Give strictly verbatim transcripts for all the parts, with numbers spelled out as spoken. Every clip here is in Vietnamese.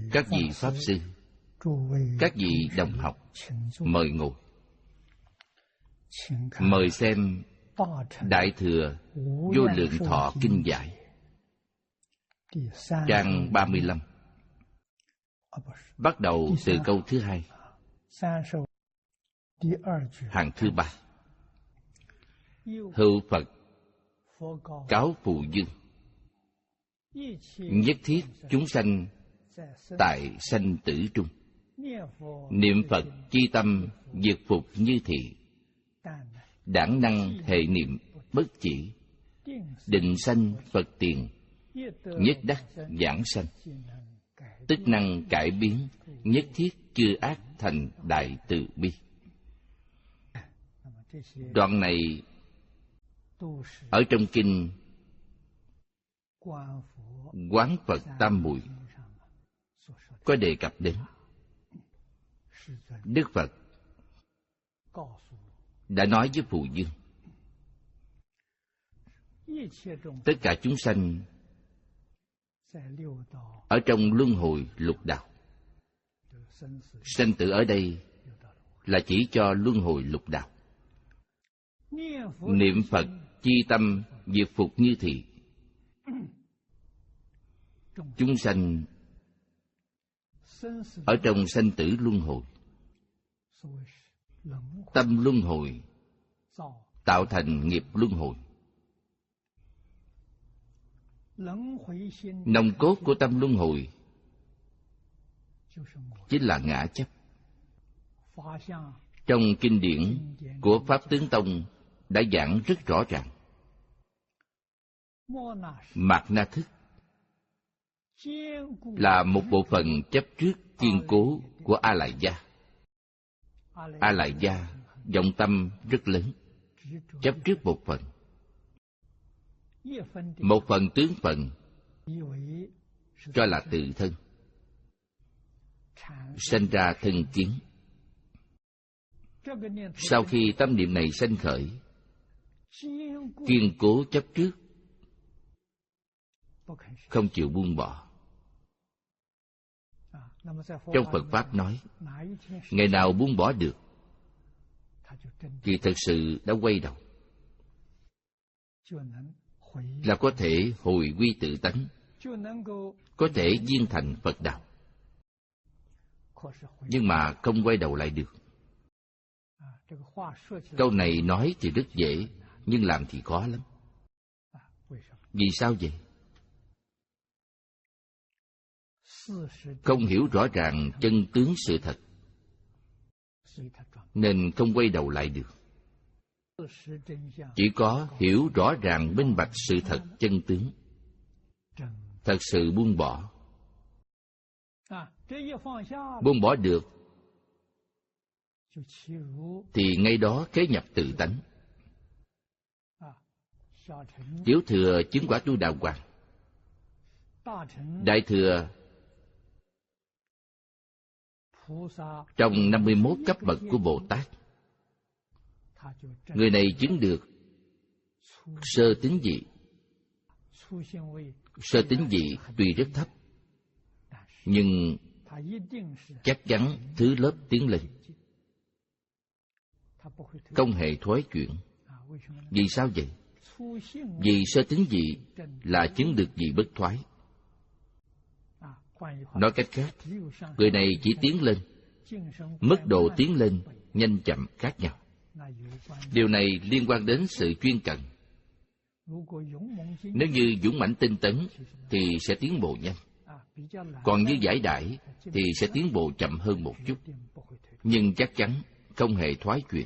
Các vị Pháp Sư, các vị đồng học, mời ngồi. Mời xem Đại Thừa Vô Lượng Thọ Kinh Giải, trang ba mươi lăm. Bắt đầu từ câu thứ hai, hàng thứ ba. Hữu Phật cáo Phụ Dương, nhất thiết chúng sanh tại sanh tử trung, niệm Phật chi tâm diệt phục như thị, đãng năng hệ niệm bất chỉ, định sanh Phật tiền, nhất đắc giảng sanh, tức năng cải biến, nhất thiết chư ác thành đại từ bi. Đoạn này ở trong kinh Quán Phật Tam Muội có đề cập đến. Đức Phật đã nói với Phụ Dương, tất cả chúng sanh ở trong luân hồi lục đạo. Sanh tử ở đây là chỉ cho luân hồi lục đạo. Niệm Phật chi tâm diệt phục như thị, chúng sanh ở trong sanh tử luân hồi. Tâm luân hồi tạo thành nghiệp luân hồi. Nòng cốt của tâm luân hồi chính là ngã chấp. Trong kinh điển của Pháp Tướng Tông đã giảng rất rõ ràng. Mạt na thức là một bộ phận chấp trước kiên cố của A Lại Gia. A Lại Gia vọng tâm rất lớn, chấp trước một phần. Một phần tướng phận cho là tự thân, sanh ra thân kiến. Sau khi tâm niệm này sanh khởi, kiên cố chấp trước, không chịu buông bỏ. Trong Phật Pháp nói, ngày nào buông bỏ được thì thật sự đã quay đầu, là có thể hồi quy tự tánh, có thể viên thành Phật đạo. Nhưng mà không quay đầu lại được. Câu này nói thì rất dễ, nhưng làm thì khó lắm. Vì sao vậy? Không hiểu rõ ràng chân tướng sự thật, nên không quay đầu lại được. Chỉ có hiểu rõ ràng minh bạch sự thật chân tướng, thật sự buông bỏ. Buông bỏ được thì ngay đó khế nhập tự tánh. Tiểu thừa chứng quả tu đà hoàng, đại thừa trong năm mươi mốt cấp bậc của Bồ Tát, người này chứng được sơ tín vị. Sơ tín vị tuy rất thấp, nhưng chắc chắn thứ lớp tiến lên, không hề thoái chuyển. Vì sao vậy? Vì sơ tín vị là chứng được vị bất thoái. Nói cách khác, người này chỉ tiến lên, mức độ tiến lên nhanh chậm khác nhau. Điều này liên quan đến sự chuyên cần. Nếu như dũng mãnh tinh tấn thì sẽ tiến bộ nhanh, còn như giải đãi thì sẽ tiến bộ chậm hơn một chút, nhưng chắc chắn không hề thoái chuyển.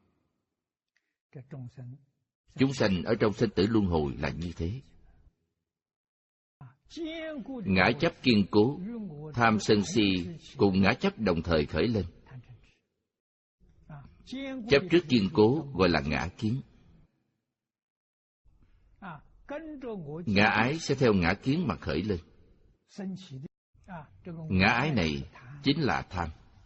Chúng sanh ở trong sanh tử luân hồi là như thế. Ngã chấp kiên cố, tham sân si cùng ngã chấp đồng thời khởi lên. Chấp trước kiên cố gọi là ngã kiến. Ngã ái sẽ theo ngã kiến mà khởi lên. Ngã ái này chính là tham.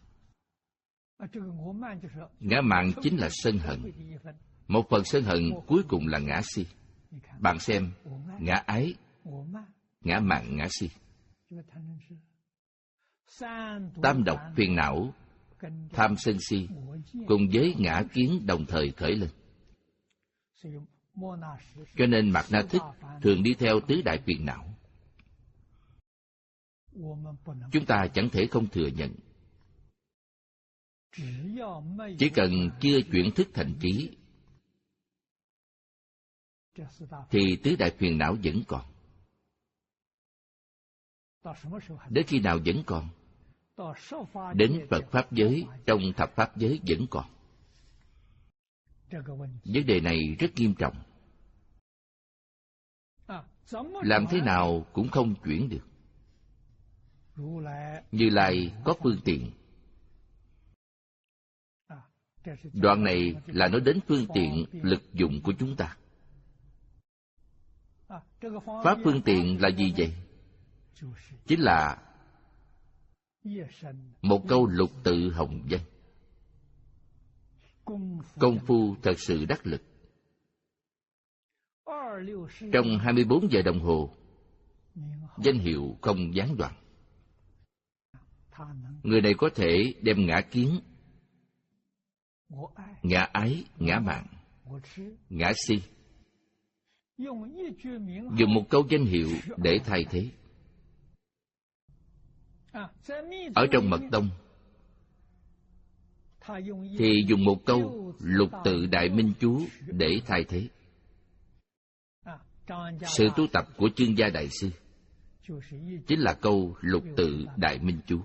Ngã mạn chính là sân hận. Một phần sân hận cuối cùng là ngã si. Bạn xem, ngã ái, ngã mạn, ngã si. Tam độc phiền não, tham sân si, cùng với ngã kiến đồng thời khởi lên. Cho nên Mạt Na Thích thường đi theo tứ đại phiền não. Chúng ta chẳng thể không thừa nhận. Chỉ cần chưa chuyển thức thành trí, thì tứ đại phiền não vẫn còn. Đến khi nào vẫn còn? Đến Phật Pháp giới, trong thập Pháp giới vẫn còn. Vấn đề này rất nghiêm trọng. Làm thế nào cũng không chuyển được. Như Lai có phương tiện. Đoạn này là nói đến phương tiện lực dụng của chúng ta. Pháp phương tiện là gì vậy? Chính là một câu lục tự hồng danh. Công phu thật sự đắc lực. Trong hai mươi bốn giờ đồng hồ, danh hiệu không gián đoạn. Người này có thể đem ngã kiến, ngã ái, ngã mạn, ngã si, dùng một câu danh hiệu để thay thế. Ở trong Mật Tông thì dùng một câu lục tự đại minh chú để thay thế. Sự tu tập của Chương Gia Đại Sư chính là câu lục tự đại minh chú.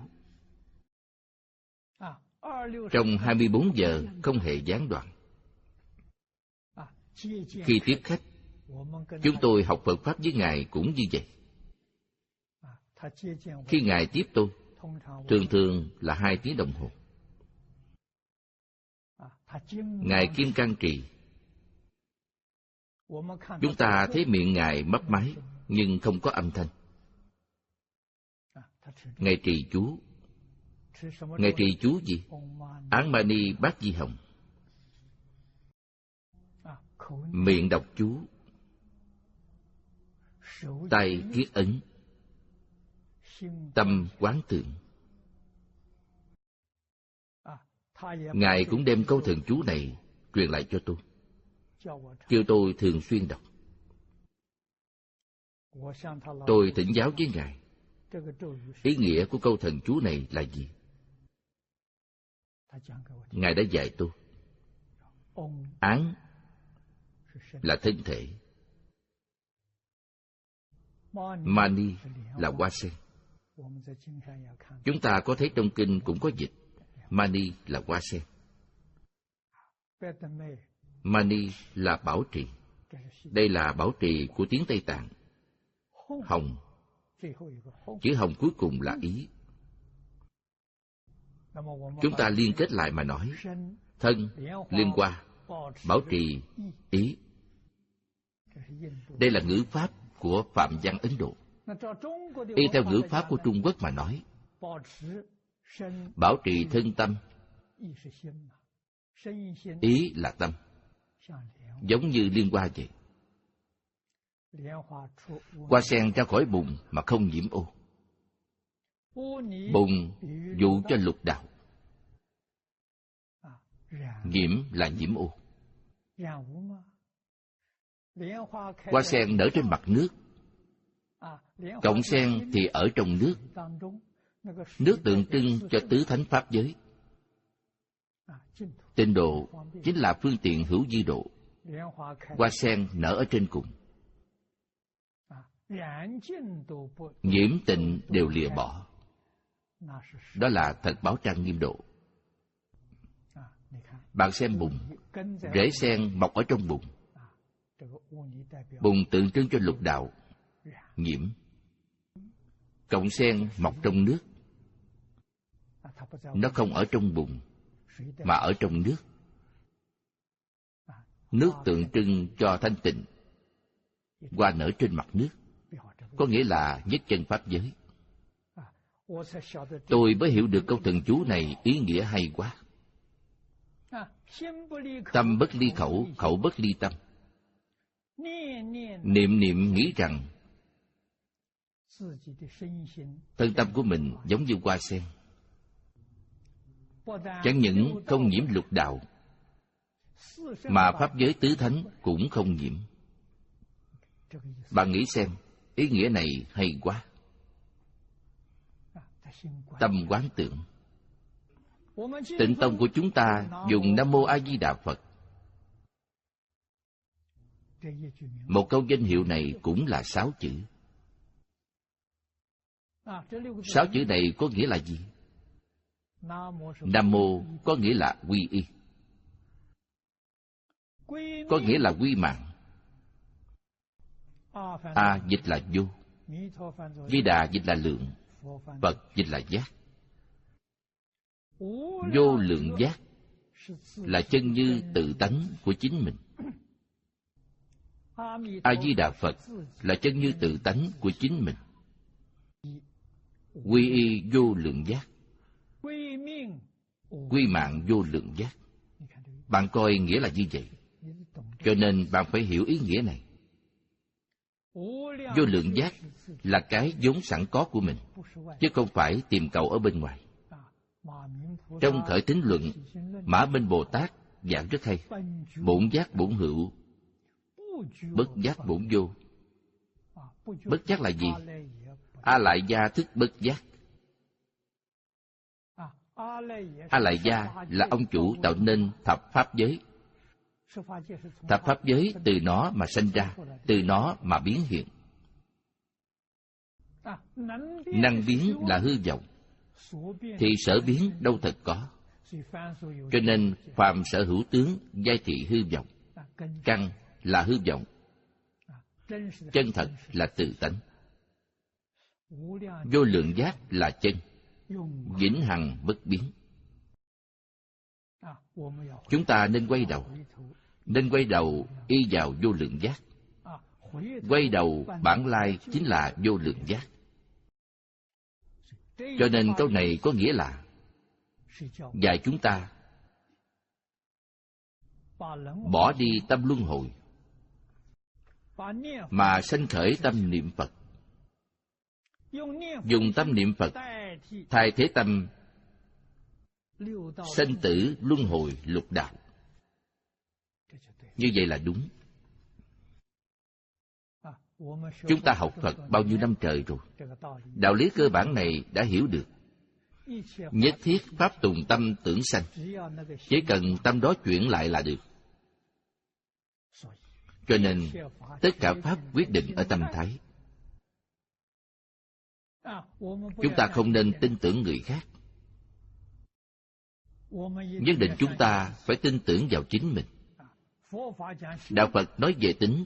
Trong hai mươi bốn giờ không hề gián đoạn. Khi tiếp khách, chúng tôi học Phật Pháp với Ngài cũng như vậy. Khi Ngài tiếp tôi, thường thường là hai tiếng đồng hồ. Ngài Kim Cang trì. Chúng ta thấy miệng Ngài mấp máy, nhưng không có âm thanh. Ngài trì chú. Ngài trì chú gì? Án Mani Bát Di Hồng. Miệng đọc chú, tay kiết ấn, tâm quán tưởng. Ngài cũng đem câu thần chú này truyền lại cho tôi, kêu tôi thường xuyên đọc. Tôi thỉnh giáo với Ngài, ý nghĩa của câu thần chú này là gì? Ngài đã dạy tôi. Án là thân thể, Mani là hoa sen. Chúng ta có thấy trong kinh cũng có dịch Mani là hoa sen. Mani là bảo trì. Đây là bảo trì của tiếng Tây Tạng. Hồng, chữ hồng cuối cùng là ý. Chúng ta liên kết lại mà nói, thân, liên hoa, bảo trì, ý. Đây là ngữ pháp của Phạm văn Ấn Độ. Y theo ngữ pháp của Trung Quốc mà nói, bảo trì thân tâm, ý là tâm, giống như liên hoa vậy. Hoa sen ra khỏi bùn mà không nhiễm ô. Bùn dụ cho lục đạo. Nhiễm là nhiễm ô. Hoa sen nở trên mặt nước. Cọng sen thì ở trong nước. Nước tượng trưng cho tứ thánh pháp giới. Tịnh độ chính là phương tiện hữu vi độ. Hoa sen nở ở trên cùng. Nhiễm tịnh đều lìa bỏ. Đó là thật báo trang nghiêm độ. Bạn xem bùn, rễ sen mọc ở trong bùn. Bùn tượng trưng cho lục đạo, nhiễm. Cọng sen mọc trong nước. Nó không ở trong bùn, mà ở trong nước. Nước tượng trưng cho thanh tịnh. Hoa nở trên mặt nước, có nghĩa là nhất chân pháp giới. Tôi mới hiểu được câu thần chú này ý nghĩa hay quá. Tâm bất ly khẩu, khẩu bất ly tâm. Niệm niệm nghĩ rằng thân tâm của mình giống như hoa sen, chẳng những không nhiễm lục đạo, mà pháp giới tứ thánh cũng không nhiễm. Bạn nghĩ xem, ý nghĩa này hay quá. Tâm quán tưởng. Tịnh tông của chúng ta dùng Nam Mô A Di Đà Phật. Một câu danh hiệu này cũng là sáu chữ. Sáu chữ này có nghĩa là gì? Nam Mô có nghĩa là quy y, có nghĩa là quy mạng. A dịch là vô, Di Đà dịch là lượng, Phật dịch là giác. Vô lượng giác là chân như tự tánh của chính mình. A Di Đà Phật là chân như tự tánh của chính mình. Quy y vô lượng giác, quy mạng vô lượng giác. Bạn coi nghĩa là như vậy, cho nên bạn phải hiểu ý nghĩa này. Vô lượng giác là cái vốn sẵn có của mình, chứ không phải tìm cầu ở bên ngoài. Trong Khởi Tín Luận, Mã Minh Bồ Tát giảng rất hay: bổn giác bổn hữu, bất giác bổn vô. Bất giác là gì? A Lại Gia thức bất giác. A Lại Gia là ông chủ tạo nên thập pháp giới. Thập pháp giới từ nó mà sanh ra, từ nó mà biến hiện. Năng biến là hư vọng, thì sở biến đâu thật có. Cho nên phàm sở hữu tướng giai thị hư vọng. Căn là hư vọng, chân thật là tự tánh. Vô lượng giác là chân, vĩnh hằng bất biến. Chúng ta nên quay đầu, nên quay đầu y vào vô lượng giác. Quay đầu bản lai chính là vô lượng giác. Cho nên câu này có nghĩa là dạy chúng ta bỏ đi tâm luân hồi, mà sanh khởi tâm niệm Phật. Dùng tâm niệm Phật thay thế tâm sanh tử luân hồi lục đạo. Như vậy là đúng. Chúng ta học Phật bao nhiêu năm trời rồi, đạo lý cơ bản này đã hiểu được. Nhất thiết pháp tùng tâm tưởng sanh, chỉ cần tâm đó chuyển lại là được. Cho nên tất cả pháp quyết định ở tâm thái. Chúng ta không nên tin tưởng người khác, nhất định chúng ta phải tin tưởng vào chính mình. Đạo Phật nói về tính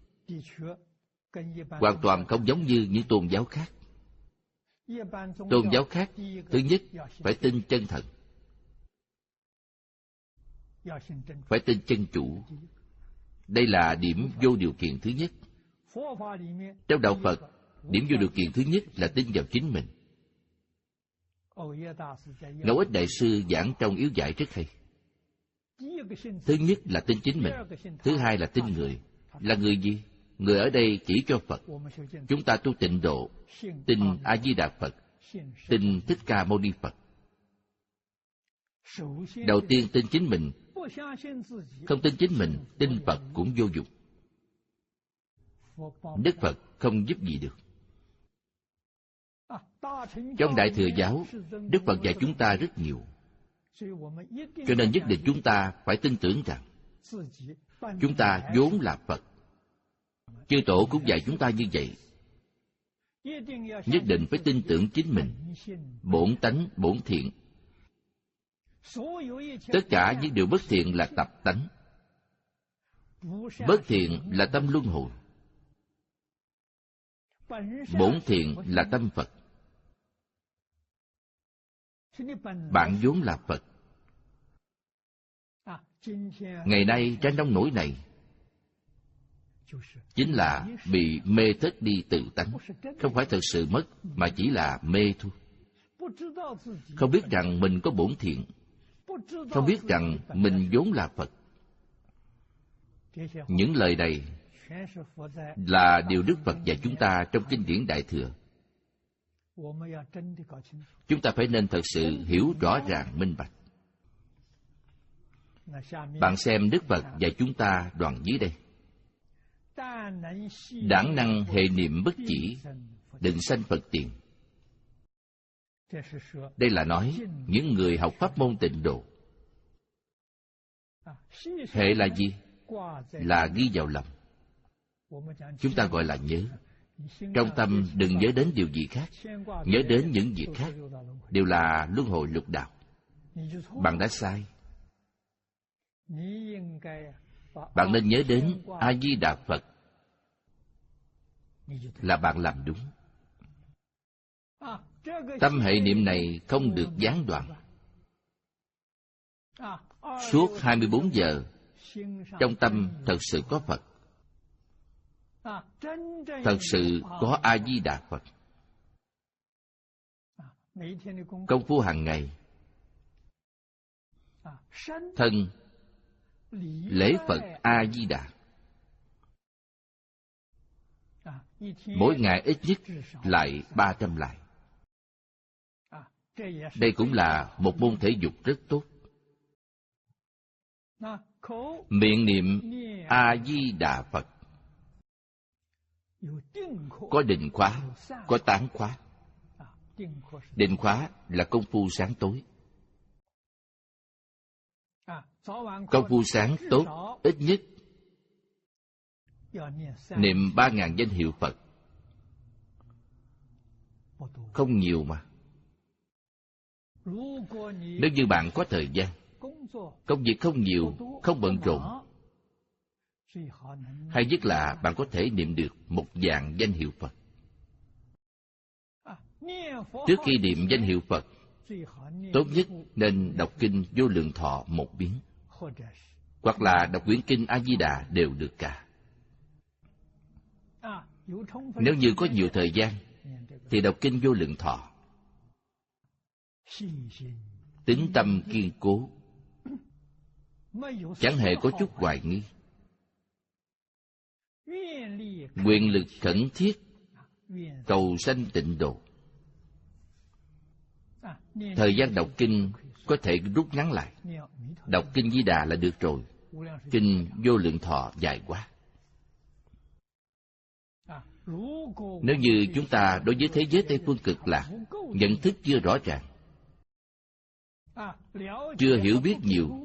hoàn toàn không giống như những tôn giáo khác. Tôn giáo khác, thứ nhất phải tin chân thật, phải tin chân chủ. Đây là điểm vô điều kiện thứ nhất. Trong đạo Phật, điểm vô điều kiện thứ nhất là tin vào chính mình. Ngẫu Ích Đại Sư giảng trong Yếu Giải rất hay. Thứ nhất là tin chính mình, thứ hai là tin người. Là người gì? Người ở đây chỉ cho Phật. Chúng ta tu tịnh độ, tin A Di Đà Phật, tin Thích Ca Mâu Ni Phật. Đầu tiên tin chính mình. Không tin chính mình, tin Phật cũng vô dụng. Đức Phật không giúp gì được. Trong Đại Thừa Giáo, Đức Phật dạy chúng ta rất nhiều. Cho nên nhất định chúng ta phải tin tưởng rằng chúng ta vốn là Phật. Chư Tổ cũng dạy chúng ta như vậy. Nhất định phải tin tưởng chính mình, bổn tánh, bổn thiện. Tất cả những điều bất thiện là tập tánh. Bất thiện là tâm luân hồi. Bổn thiện là tâm Phật. Bạn vốn là Phật. Ngày nay tranh nông nổi này chính là bị mê thất đi tự tánh. Không phải thật sự mất, mà chỉ là mê thôi. Không biết rằng mình có bổn thiện, không biết rằng mình vốn là Phật. Những lời này là điều Đức Phật dạy chúng ta trong kinh điển Đại Thừa. Chúng ta phải nên thật sự hiểu rõ ràng minh bạch. Bạn xem Đức Phật dạy chúng ta đoạn dưới đây: đãng năng hệ niệm bất chỉ, định sanh Phật tiền. Đây là nói những người học pháp môn Tịnh Độ. Hệ là gì? Là ghi vào lòng. Chúng ta gọi là nhớ. Trong tâm đừng nhớ đến điều gì khác. Nhớ đến những việc khác đều là luân hồi lục đạo. Bạn đã sai. Bạn nên nhớ đến A-di-đà Phật là bạn làm đúng. Tâm hệ niệm này không được gián đoạn. Suốt hai mươi bốn giờ, trong tâm thật sự có Phật. Thật sự có A-di-đà Phật. Công phu hàng ngày, thân lễ Phật A-di-đà. Mỗi ngày ít nhất lại ba trăm lại. Đây cũng là một môn thể dục rất tốt. Miệng niệm A-di-đà Phật. Có định khóa, có tán khóa. Định khóa là công phu sáng tối. Công phu sáng tốt ít nhất niệm ba ngàn danh hiệu Phật. Không nhiều mà. Nếu như bạn có thời gian, công việc không nhiều, không bận rộn, hay nhất là bạn có thể niệm được một vạn danh hiệu Phật. Trước khi niệm danh hiệu Phật, tốt nhất nên đọc kinh Vô Lượng Thọ một biến, hoặc là đọc quyển kinh A-di-đà đều được cả. Nếu như có nhiều thời gian thì đọc kinh Vô Lượng Thọ. Tính tâm kiên cố, chẳng hề có chút hoài nghi. Nguyện lực khẩn thiết, cầu sanh tịnh độ. Thời gian đọc kinh có thể rút ngắn lại. Đọc kinh Di Đà là được rồi. Kinh Vô Lượng Thọ dài quá. Nếu như chúng ta đối với thế giới Tây Phương Cực Lạc nhận thức chưa rõ ràng, chưa hiểu biết nhiều,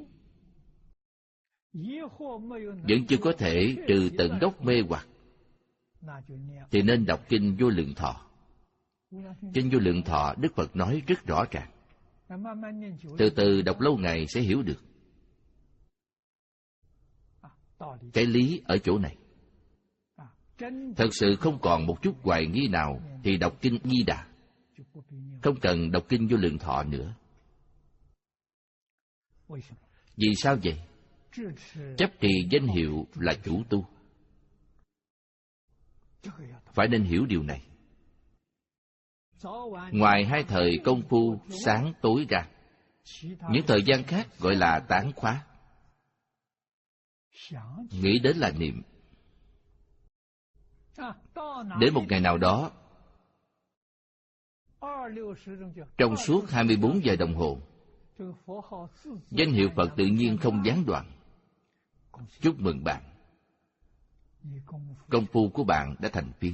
vẫn chưa có thể trừ tận gốc mê hoặc, thì nên đọc kinh Vô Lượng Thọ. Kinh Vô Lượng Thọ Đức Phật nói rất rõ ràng. Từ từ đọc lâu ngày sẽ hiểu được. Cái lý ở chỗ này. Thật sự không còn một chút hoài nghi nào thì đọc kinh Di Đà, không cần đọc kinh Vô Lượng Thọ nữa. Vì sao vậy? Chấp trì danh hiệu là chủ tu. Phải nên hiểu điều này. Ngoài hai thời công phu sáng tối ra, những thời gian khác gọi là tán khóa. Nghĩ đến là niệm. Đến một ngày nào đó, trong suốt hai mươi bốn giờ đồng hồ, danh hiệu Phật tự nhiên không gián đoạn. Chúc mừng bạn. Công phu của bạn đã thành phiến.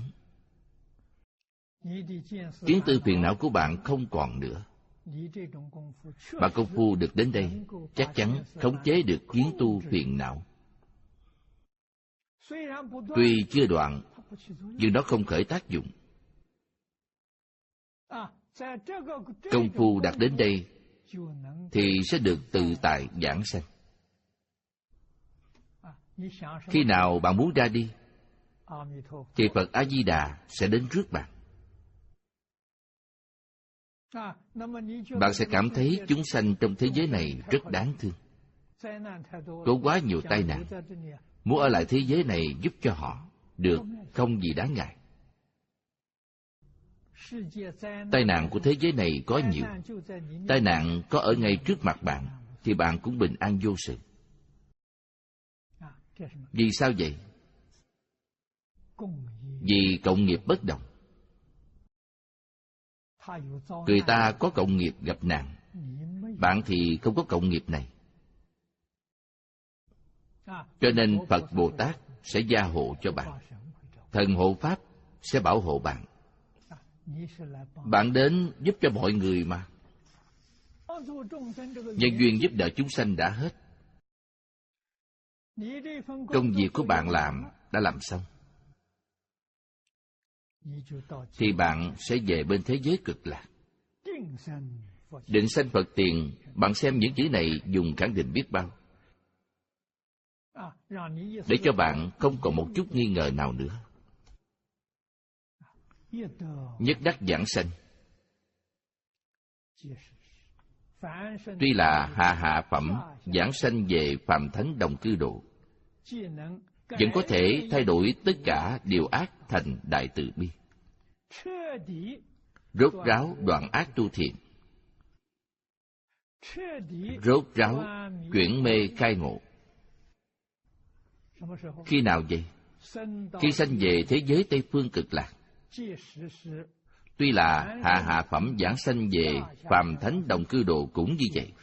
Kiến tư phiền não của bạn không còn nữa. Bạn công phu được đến đây, chắc chắn khống chế được kiến tu phiền não. Tuy chưa đoạn, nhưng nó không khởi tác dụng. Công phu đạt đến đây thì sẽ được tự tại giảng sanh. Khi nào bạn muốn ra đi, thì Phật A-di-đà sẽ đến trước bạn. Bạn sẽ cảm thấy chúng sanh trong thế giới này rất đáng thương. Có quá nhiều tai nạn. Muốn ở lại thế giới này giúp cho họ, được, không gì đáng ngại. Tai nạn của thế giới này có nhiều. Tai nạn có ở ngay trước mặt bạn, thì bạn cũng bình an vô sự. Vì sao vậy? Vì cộng nghiệp bất đồng. người ta có cộng nghiệp gặp nạn, bạn thì không có cộng nghiệp này. Cho nên Phật Bồ Tát sẽ gia hộ cho bạn, thần hộ Pháp sẽ bảo hộ bạn. Bạn đến giúp cho mọi người mà. Nhân duyên giúp đỡ chúng sanh đã hết. Công việc của bạn làm đã làm xong, thì bạn sẽ về bên thế giới cực lạc. Định sanh Phật tiền, bạn xem những chữ này dùng khẳng định biết bao, để cho bạn không còn một chút nghi ngờ nào nữa. Nhất đắc giảng sanh. Tuy là hạ hạ phẩm, giảng sanh về phàm thánh đồng cư độ, vẫn có thể thay đổi tất cả điều ác thành đại từ bi, rốt ráo đoạn ác tu thiện, rốt ráo chuyển mê khai ngộ. Khi nào vậy? Khi sanh về thế giới Tây Phương Cực Lạc. Tuy là hạ hạ phẩm giảng sanh về phàm thánh đồng cư độ cũng như vậy.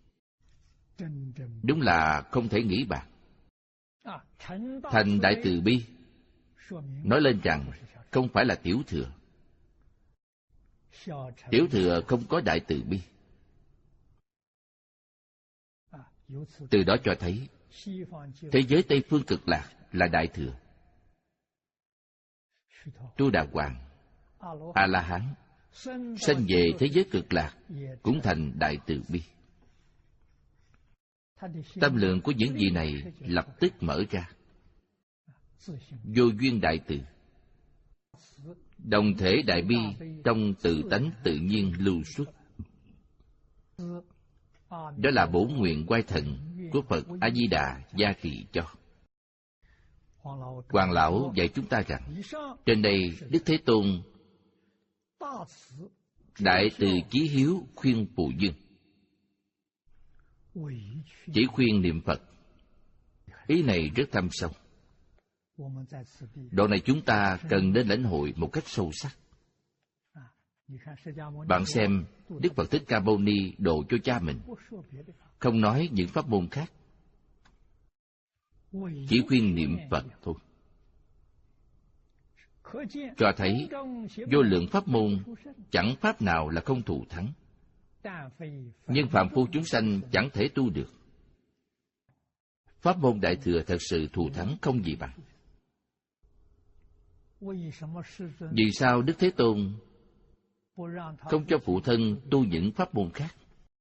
Đúng là không thể nghĩ bàn. Thành đại từ bi, nói lên rằng không phải là tiểu thừa. Tiểu thừa không có đại từ bi. Từ đó cho thấy thế giới Tây Phương Cực Lạc là đại thừa. Tu Đà Hoàng, A La Hán sanh về thế giới Cực Lạc cũng thành đại từ bi. Tâm lượng của những vị này lập tức mở ra, vô duyên đại từ, đồng thể đại bi trong tự tánh tự nhiên lưu xuất. Đó là bổ nguyện oai thần của Phật A Di Đà gia trì cho. Hoàng lão dạy chúng ta rằng, trên đây Đức Thế Tôn đại từ chí hiếu khuyên Phù Dương, chỉ khuyên niệm Phật. Ý này rất thâm sâu. Đoạn này chúng ta cần nên lãnh hội một cách sâu sắc. Bạn xem, Đức Phật Thích Ca Mâu Ni độ cho cha mình, không nói những pháp môn khác, chỉ khuyên niệm Phật thôi. Cho thấy vô lượng pháp môn chẳng pháp nào là không thù thắng, nhưng phàm phu chúng sanh chẳng thể tu được. Pháp môn Đại Thừa thật sự thù thắng không gì bằng. Vì sao Đức Thế Tôn không cho phụ thân tu những pháp môn khác?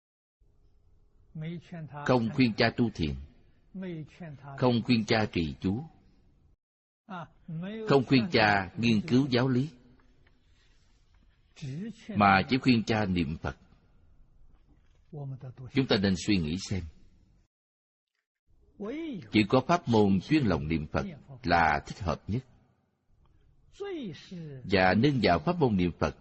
Không khuyên cha tu thiền, không khuyên cha trì chú, không khuyên cha nghiên cứu giáo lý, mà chỉ khuyên cha niệm Phật. Chúng ta nên suy nghĩ xem, chỉ có pháp môn chuyên lòng niệm Phật là thích hợp nhất, và nương vào pháp môn niệm Phật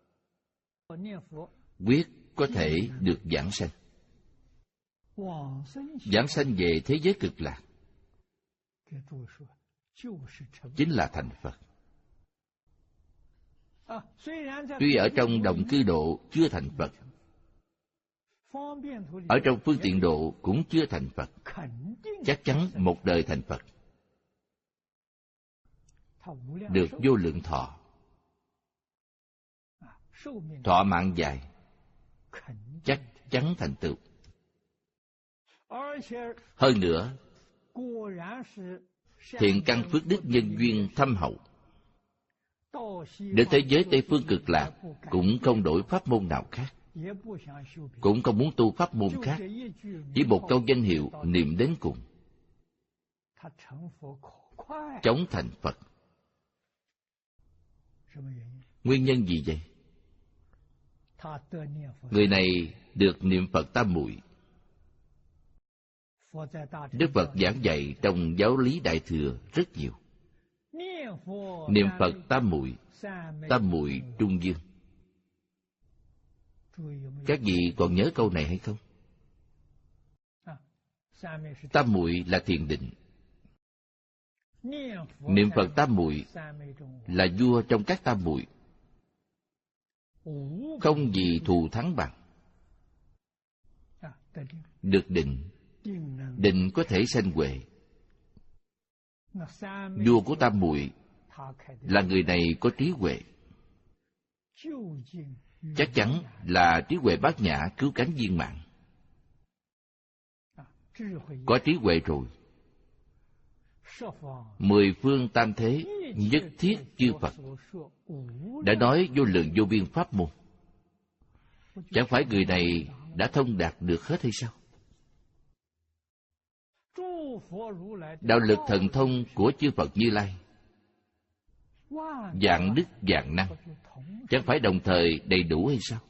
quyết có thể được giảng sanh. Giảng sanh về thế giới Cực Lạc chính là thành Phật. Tuy ở trong đồng cư độ chưa thành Phật, ở trong phương tiện độ cũng chưa thành Phật, chắc chắn một đời thành Phật, được vô lượng thọ, thọ mạng dài, chắc chắn thành tựu. Hơn nữa, thiện căn phước đức nhân duyên thâm hậu, đến thế giới Tây Phương Cực Lạc cũng không đổi pháp môn nào khác, cũng không muốn tu pháp môn khác, chỉ một câu danh hiệu niệm đến cùng, chóng thành Phật. Nguyên nhân gì vậy? Người này được niệm Phật tam muội. Đức Phật giảng dạy trong giáo lý Đại Thừa rất nhiều. Niệm Phật tam muội, tam muội trung dương. Các vị còn nhớ câu này hay không? Tam muội là thiền định. Niệm Phật tam muội là vua trong các tam muội. không gì thù thắng bằng. Được định, định có thể sanh huệ. Vua của Tam Muội là người này có trí huệ, chắc chắn là trí huệ bát nhã cứu cánh viên mãn. Có trí huệ rồi, mười phương tam thế nhất thiết chư Phật đã nói vô lượng vô biên pháp môn. Chẳng phải người này đã thông đạt được hết hay sao? Đạo lực thần thông của chư Phật Như Lai, vạn đức vạn năng, chẳng phải đồng thời đầy đủ hay sao?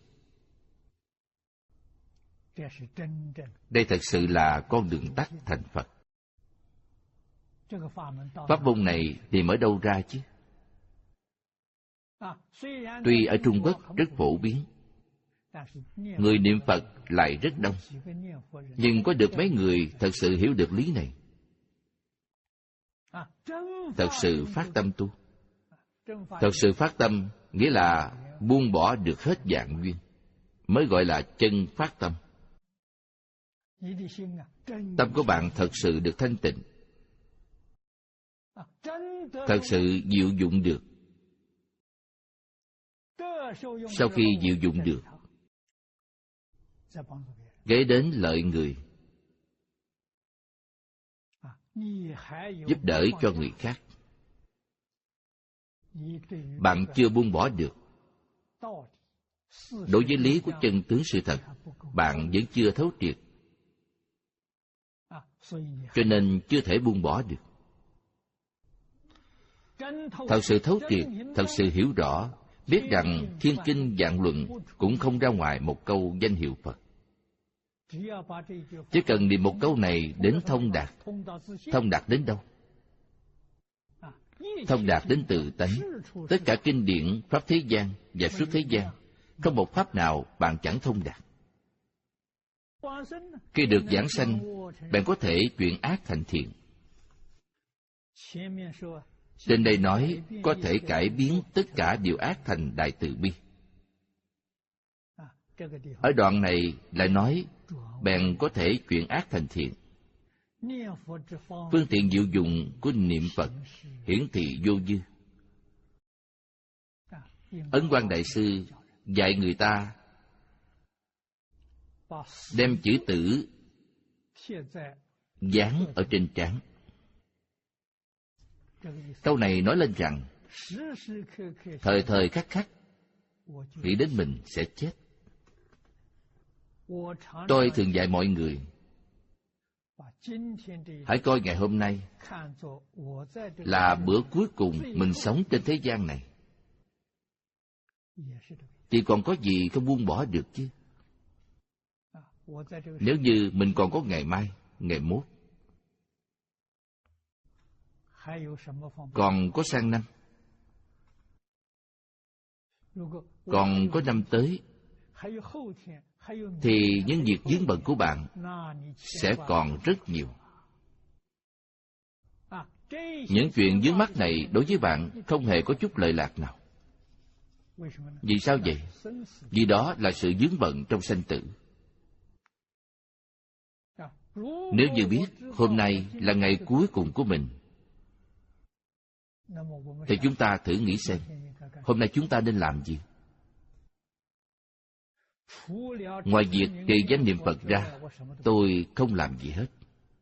Đây thật sự là con đường tắt thành Phật. Pháp môn này tìm ở đâu ra chứ? Tuy ở Trung Quốc rất phổ biến, người niệm Phật lại rất đông, nhưng có được mấy người thật sự hiểu được lý này, thật sự phát tâm tu. Thật sự phát tâm nghĩa là buông bỏ được hết vạn duyên, mới gọi là chân phát tâm. Tâm của bạn thật sự được thanh tịnh, thật sự diệu dụng được. Sau khi diệu dụng được, ghé đến lợi người, giúp đỡ cho người khác. Bạn chưa buông bỏ được. Đối với lý của chân tướng sự thật, bạn vẫn chưa thấu triệt, cho nên chưa thể buông bỏ được. Thật sự thấu triệt, thật sự hiểu rõ, biết rằng thiên kinh vạn luận cũng không ra ngoài một câu danh hiệu Phật. Chỉ cần niệm một câu này đến thông đạt. Thông đạt đến đâu? Thông đạt đến tự tánh. Tất cả kinh điển pháp thế gian và xuất thế gian, không một pháp nào bạn chẳng thông đạt. Khi được giảng sanh, bạn có thể chuyển ác thành thiện. Trên đây nói có thể cải biến tất cả điều ác thành đại từ bi. Ở đoạn này lại nói bèn có thể chuyển ác thành thiện. Phương tiện diệu dụng của niệm Phật hiển thị vô dư. Ấn Quang Đại Sư dạy người ta đem chữ tử dán ở trên trán. Câu này nói lên rằng thời thời khắc khắc nghĩ đến mình sẽ chết. Tôi thường dạy mọi người hãy coi ngày hôm nay là bữa cuối cùng mình sống trên thế gian này. Thì còn có gì không buông bỏ được chứ? Nếu như mình còn có ngày mai, ngày mốt, còn có sang năm, còn có năm tới, thì những việc vướng bận của bạn sẽ còn rất nhiều. Những chuyện vướng mắc này đối với bạn không hề có chút lợi lạc nào. Vì sao vậy? Vì đó là sự vướng bận trong sanh tử. Nếu như biết hôm nay là ngày cuối cùng của mình, thì chúng ta thử nghĩ xem, hôm nay chúng ta nên làm gì? Ngoài việc trì danh niệm Phật ra, tôi không làm gì hết.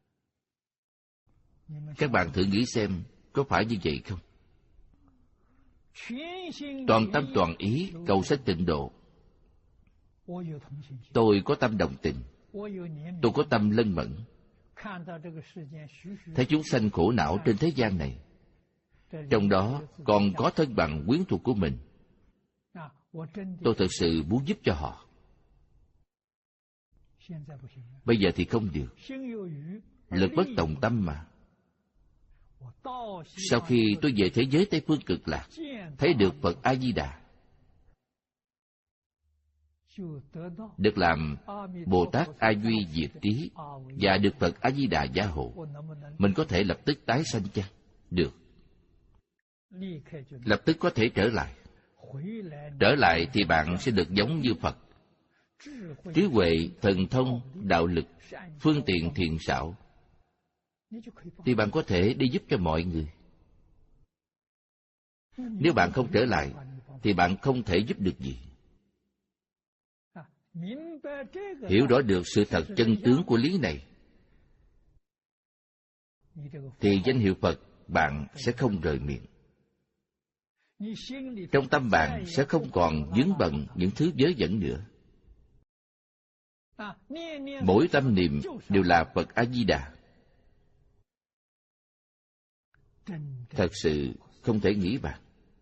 Các bạn thử nghĩ xem, có phải như vậy không? Toàn tâm toàn ý cầu sanh tịnh độ. Tôi có tâm đồng tình, tôi có tâm lân mẫn. Thấy chúng sanh khổ não trên thế gian này, trong đó còn có thân bằng quyến thuộc của mình, tôi thực sự muốn giúp cho họ. Bây giờ thì không được. Lực bất tòng tâm mà. Sau khi tôi về thế giới Tây Phương Cực Lạc, thấy được Phật A-di-đà, được làm Bồ Tát A Duy Diệt Trí, và được Phật A-di-đà gia hộ, mình có thể lập tức tái sanh chăng? Được. Lập tức có thể trở lại. Trở lại thì bạn sẽ được giống như Phật. Trí huệ, thần thông, đạo lực, phương tiện thiện xảo, thì bạn có thể đi giúp cho mọi người. Nếu bạn không trở lại, thì bạn không thể giúp được gì. Hiểu rõ được sự thật chân tướng của lý này, thì danh hiệu Phật bạn sẽ không rời miệng. Trong tâm bạn sẽ không còn vướng bận những thứ vớ vẩn nữa. Mỗi tâm niệm đều là Phật A-di-đà. Thật sự không thể nghĩ bàn.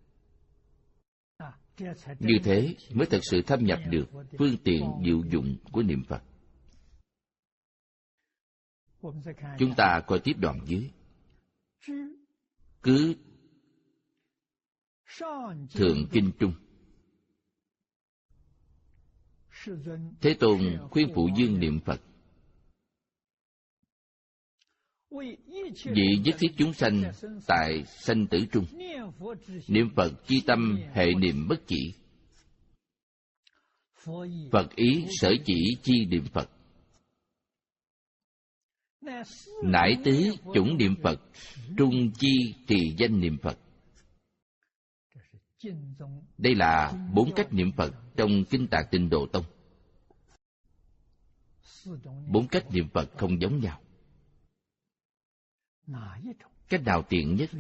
Như thế mới thật sự thâm nhập được phương tiện diệu dụng của niệm Phật. Chúng ta coi tiếp đoạn dưới. Cứ thượng kinh trung, Thế Tôn khuyên phụ dương niệm Phật. Vì nhất thiết chúng sanh tại sanh tử trung, niệm Phật chi tâm hệ niệm bất chỉ. Phật ý sở chỉ chi niệm Phật. Nải tứ chủng niệm Phật, trung chi trì danh niệm Phật. Đây là bốn cách niệm Phật trong Kinh Tạng Tịnh Độ Tông. Bốn cách niệm Phật không giống nhau. Cách nào tiện nhất?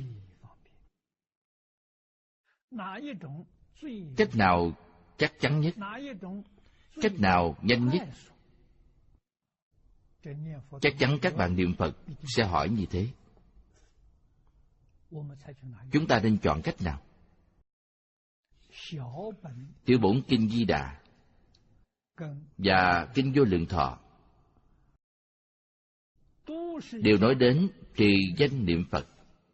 Cách nào chắc chắn nhất? Cách nào nhanh nhất? Chắc chắn các bạn niệm Phật sẽ hỏi như thế. Chúng ta nên chọn cách nào? Tiểu bổn Kinh Di Đà và Kinh Vô Lượng Thọ đều nói đến trì danh niệm Phật.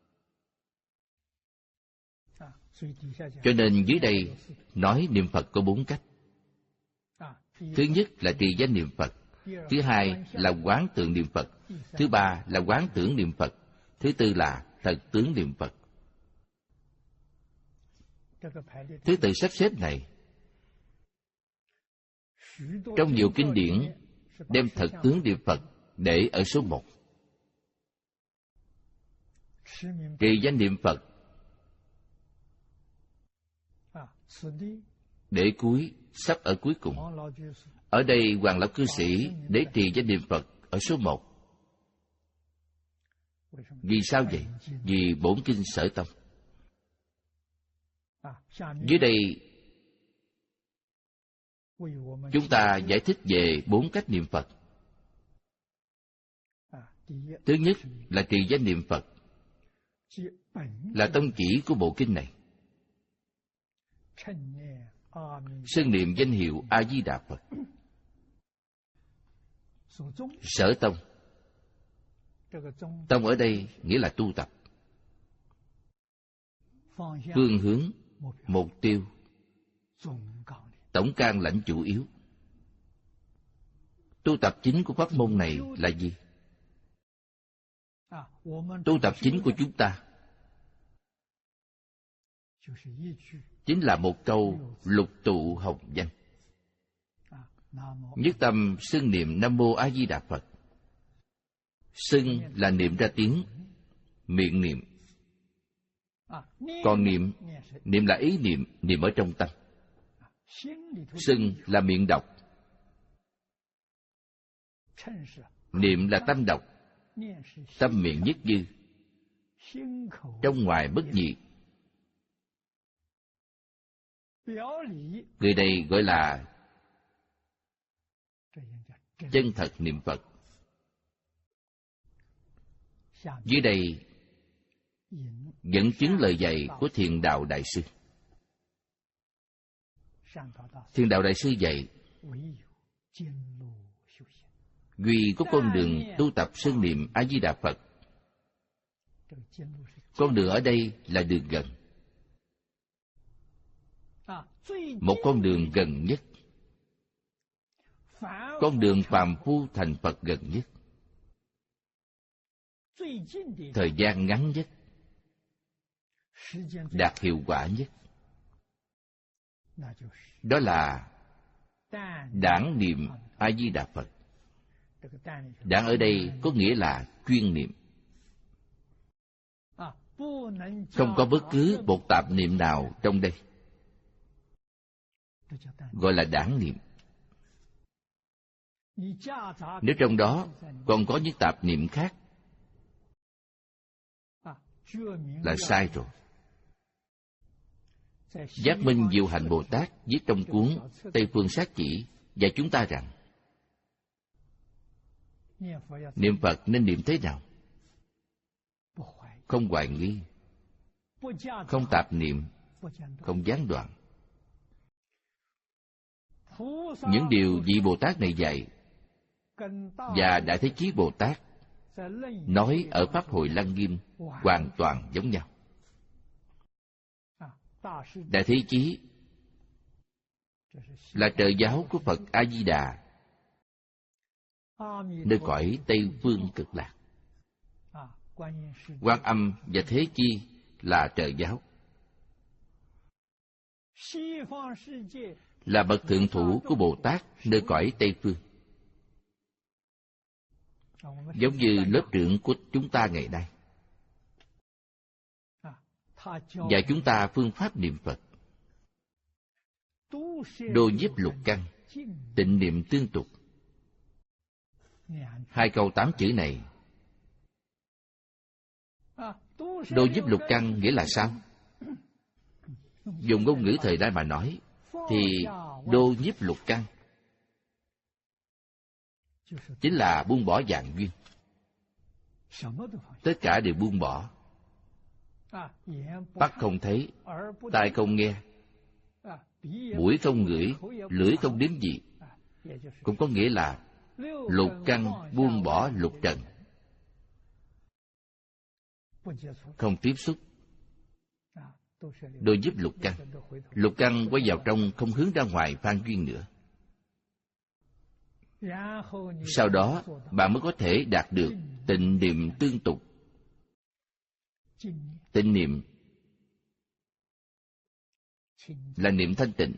Cho nên dưới đây nói niệm Phật có bốn cách. Thứ nhất là trì danh niệm Phật. Thứ hai là quán tượng niệm Phật. Thứ ba là quán tưởng niệm Phật. Thứ tư là thật tướng niệm Phật. Thứ tự sắp xếp này trong nhiều kinh điển đem thật tướng niệm Phật để ở số một. Trì danh niệm Phật để cuối, sắp ở cuối cùng. Ở đây Hoàng Lão Cư Sĩ để trì danh niệm Phật ở số một. Vì sao vậy? Vì bổn kinh Sở Tông. Dưới đây chúng ta giải thích về bốn cách niệm Phật. Thứ nhất là trì danh niệm Phật, là tông chỉ của bộ kinh này. Xưng niệm danh hiệu A Di Đà Phật. Sở tông, tông ở đây nghĩa là tu tập. Phương hướng, mục tiêu, tổng can lãnh chủ yếu. Tu tập chính của pháp môn này là gì? Tu tập chính của chúng ta chính là một câu lục tụ học danh. Nhất tâm xưng niệm Nam Mô A Di Đà Phật. Xưng là niệm ra tiếng, miệng niệm. Còn niệm, niệm là ý niệm, niệm ở trong tâm. Xưng là miệng đọc, niệm là tâm đọc. Tâm miệng nhất dư, trong ngoài bất nhị. Người đây gọi là chân thật niệm Phật. Dưới đây dẫn chứng lời dạy của Thiền Đạo Đại Sư. Thiền Đạo Đại Sư dạy: duy có con đường tu tập xưng niệm A Di Đà Phật. Con đường ở đây là đường gần, một con đường gần nhất, con đường phàm phu thành Phật gần nhất, thời gian ngắn nhất, đạt hiệu quả nhất. đó là đản niệm A Di Đà Phật. Đản ở đây có nghĩa là chuyên niệm, không có bất cứ một tạp niệm nào trong đây, gọi là đản niệm. Nếu trong đó còn có những tạp niệm khác là sai rồi. Giác Minh Diệu Hạnh Bồ Tát viết trong cuốn Tây Phương Sát Chỉ dạy chúng ta rằng niệm Phật nên niệm thế nào? Không hoài nghi, không tạp niệm, không gián đoạn. Những điều vị Bồ Tát này dạy và Đại Thế Chí Bồ Tát nói ở Pháp Hội Lăng Nghiêm hoàn toàn giống nhau. Đại Thế Chí là trợ giáo của Phật A Di Đà nơi cõi Tây Phương Cực Lạc. Quan Âm và Thế Chi là trợ giáo, là bậc thượng thủ của Bồ Tát nơi cõi Tây Phương. Giống như lớp trưởng của chúng ta ngày nay dạy chúng ta phương pháp niệm Phật, đô nhiếp lục căn, tịnh niệm tương tục. Hai câu tám chữ này, đô nhiếp lục căn nghĩa là sao? Dùng ngôn ngữ thời đại mà nói thì đô nhiếp lục căn chính là buông bỏ vạn duyên. Tất cả đều buông bỏ. Mắt không thấy, tai không nghe, mũi không ngửi, lưỡi không nếm vị. Cũng có nghĩa là lục căn buông bỏ lục trần, không tiếp xúc. Đôi giúp lục căn. Lục căn quay vào trong, không hướng ra ngoài phan duyên nữa. Sau đó bạn mới có thể đạt được tịnh niệm tương tục. Tịnh niệm là niệm thanh tịnh.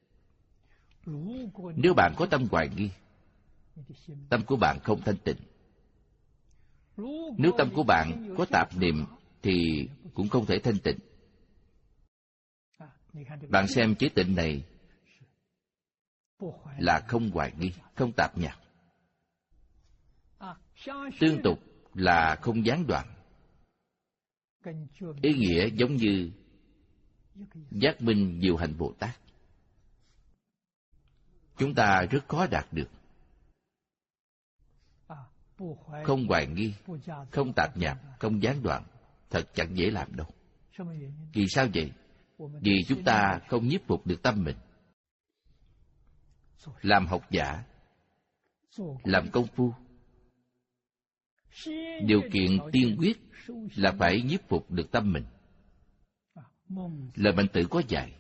Nếu bạn có tâm hoài nghi, tâm của bạn không thanh tịnh. Nếu tâm của bạn có tạp niệm thì cũng không thể thanh tịnh. Bạn xem chữ tịnh này là không hoài nghi, không tạp nhạp. Tương tục là không gián đoạn. Ý nghĩa giống như Giác Minh Diệu Hạnh Bồ Tát. Chúng ta rất khó đạt được. Không hoài nghi, không tạp nhạp, không gián đoạn, thật chẳng dễ làm đâu. Vì sao vậy? Vì chúng ta không nhiếp phục được tâm mình. Làm học giả, làm công phu, điều kiện tiên quyết là phải nhiếp phục được tâm mình. Lời Mạnh Tử có dạy,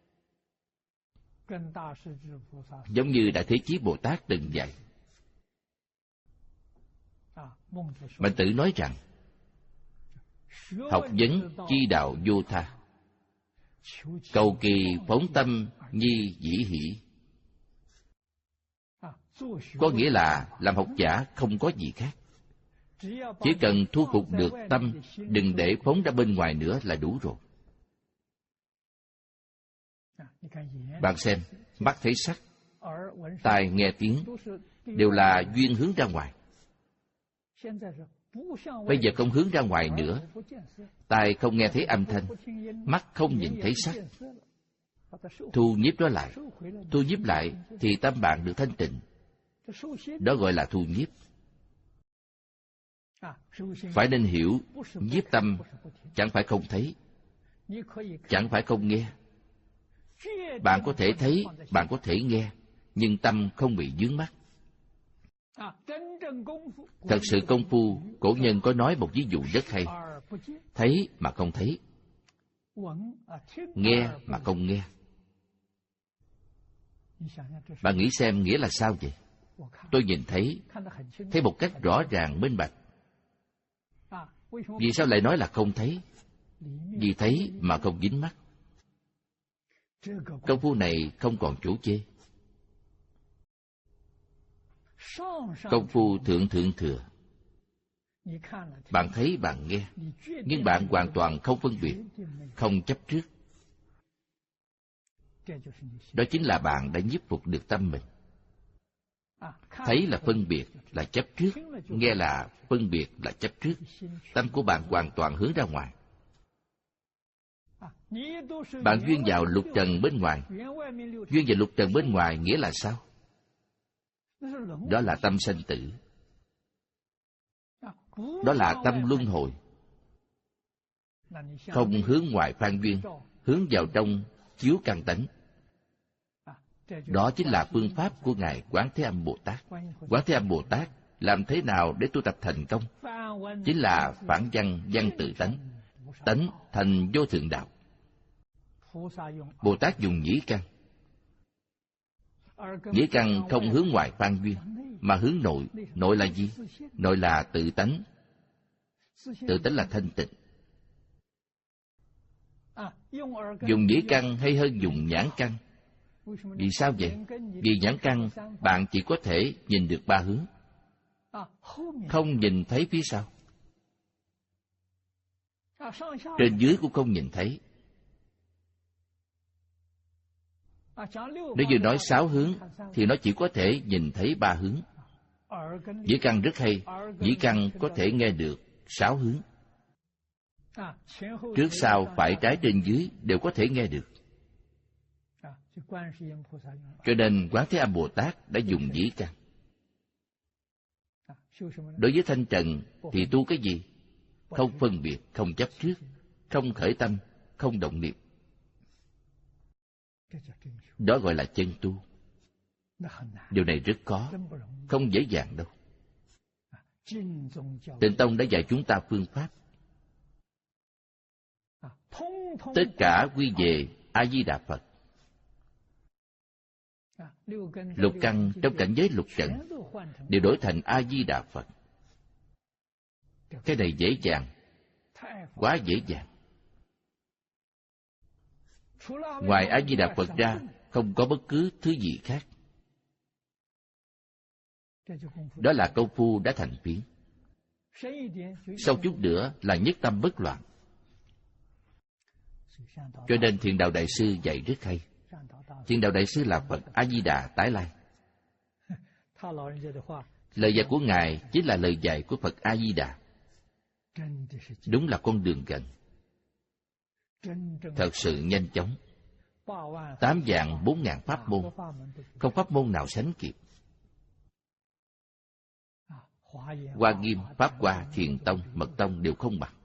giống như Đại Thế Chí Bồ Tát từng dạy. Mạnh Tử nói rằng, học vấn chi đạo vô tha, cầu kỳ phóng tâm nhi dĩ hỷ. Có nghĩa là làm học giả không có gì khác, chỉ cần thu phục được tâm, đừng để phóng ra bên ngoài nữa là đủ rồi. Bạn xem, mắt thấy sắc, tai nghe tiếng, đều là duyên hướng ra ngoài. Bây giờ không hướng ra ngoài nữa, tai không nghe thấy âm thanh, mắt không nhìn thấy sắc. Thu nhiếp đó lại, thu nhiếp lại thì tâm bạn được thanh tịnh. Đó gọi là thu nhiếp. Phải nên hiểu, nhiếp tâm chẳng phải không thấy, chẳng phải không nghe. Bạn có thể thấy, bạn có thể nghe, nhưng tâm không bị vướng mắc. Thật sự công phu, cổ nhân có nói một ví dụ rất hay. Thấy mà không thấy, nghe mà không nghe. Bạn nghĩ xem nghĩa là sao vậy? Tôi nhìn thấy, thấy một cách rõ ràng minh bạch. Vì sao lại nói là không thấy? Vì thấy mà không dính mắt. Công phu này không còn chỗ chê. Công phu thượng thượng thừa. Bạn thấy, bạn nghe, nhưng bạn hoàn toàn không phân biệt, không chấp trước. Đó chính là bạn đã nhiếp phục được tâm mình. Thấy là phân biệt, là chấp trước. Nghe là phân biệt, là chấp trước. Tâm của bạn hoàn toàn hướng ra ngoài. Bạn duyên vào lục trần bên ngoài. Duyên vào lục trần bên ngoài nghĩa là sao? Đó là tâm sanh tử. Đó là tâm luân hồi. Không hướng ngoại phan duyên, hướng vào trong chiếu căn tánh. Đó chính là phương pháp của Ngài Quán Thế Âm Bồ Tát. Quán Thế Âm Bồ Tát làm thế nào để tu tập thành công? Chính là phản văn văn tự tánh, tánh thành vô thượng đạo. Bồ Tát dùng nhĩ căn. Nhĩ căn không hướng ngoại phan duyên, mà hướng nội. Nội là gì? Nội là tự tánh. Tự tánh là thanh tịnh. Dùng nhĩ căn hay hơn dùng nhãn căn? Vì sao vậy? Vì nhãn căn bạn chỉ có thể nhìn được ba hướng, không nhìn thấy phía sau. Trên dưới cũng không nhìn thấy. Nếu như nói sáu hướng thì nó chỉ có thể nhìn thấy ba hướng. Nhĩ căn rất hay. Nhĩ căn có thể nghe được sáu hướng. Trước sau phải trái trên dưới đều có thể nghe được. Cho nên Quán Thế Âm Bồ Tát đã dùng nhĩ căn. Đối với thanh trần thì tu cái gì? Không phân biệt, không chấp trước, không khởi tâm, không động niệm. Đó gọi là chân tu. Điều này rất khó, không dễ dàng đâu. Tịnh Tông đã dạy chúng ta phương pháp. Tất cả quy về A Di Đà Phật. Lục căn trong cảnh giới lục trần đều đổi thành A Di Đà Phật. Cái này dễ dàng, quá dễ dàng. Ngoài A Di Đà Phật ra, không có bất cứ thứ gì khác. Đó là công phu đã thành phiến. Sâu chút nữa là nhất tâm bất loạn. Cho nên Thiền Đạo Đại Sư dạy rất hay. Thiền Đạo Đại Sư là Phật A Di Đà tái lai. Lời dạy của Ngài chính là lời dạy của Phật A Di Đà. Đúng là con đường gần, thật sự nhanh chóng. Tám vạn bốn ngàn pháp môn, không pháp môn nào sánh kịp. Hoa Nghiêm, Pháp Hoa, Thiền Tông, Mật Tông đều không bằng.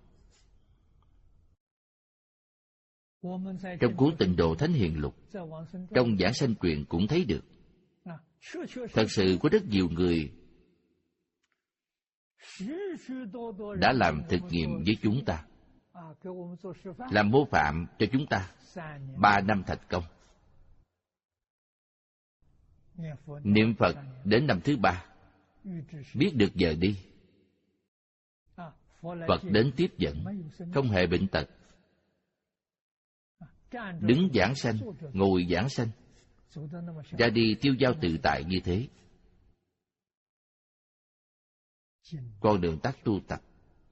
Trong cuốn Tịnh Độ Thánh Hiền Lục, trong Giảng Sanh Truyện cũng thấy được. Thật sự có rất nhiều người đã làm thực nghiệm với chúng ta, làm mô phạm cho chúng ta. Ba năm thành công. Niệm Phật đến năm thứ ba, biết được giờ đi. Phật đến tiếp dẫn, không hề bệnh tật. Đứng giảng sanh, ngồi giảng sanh, ra đi tiêu dao tự tại như thế. Con đường tắt tu tập,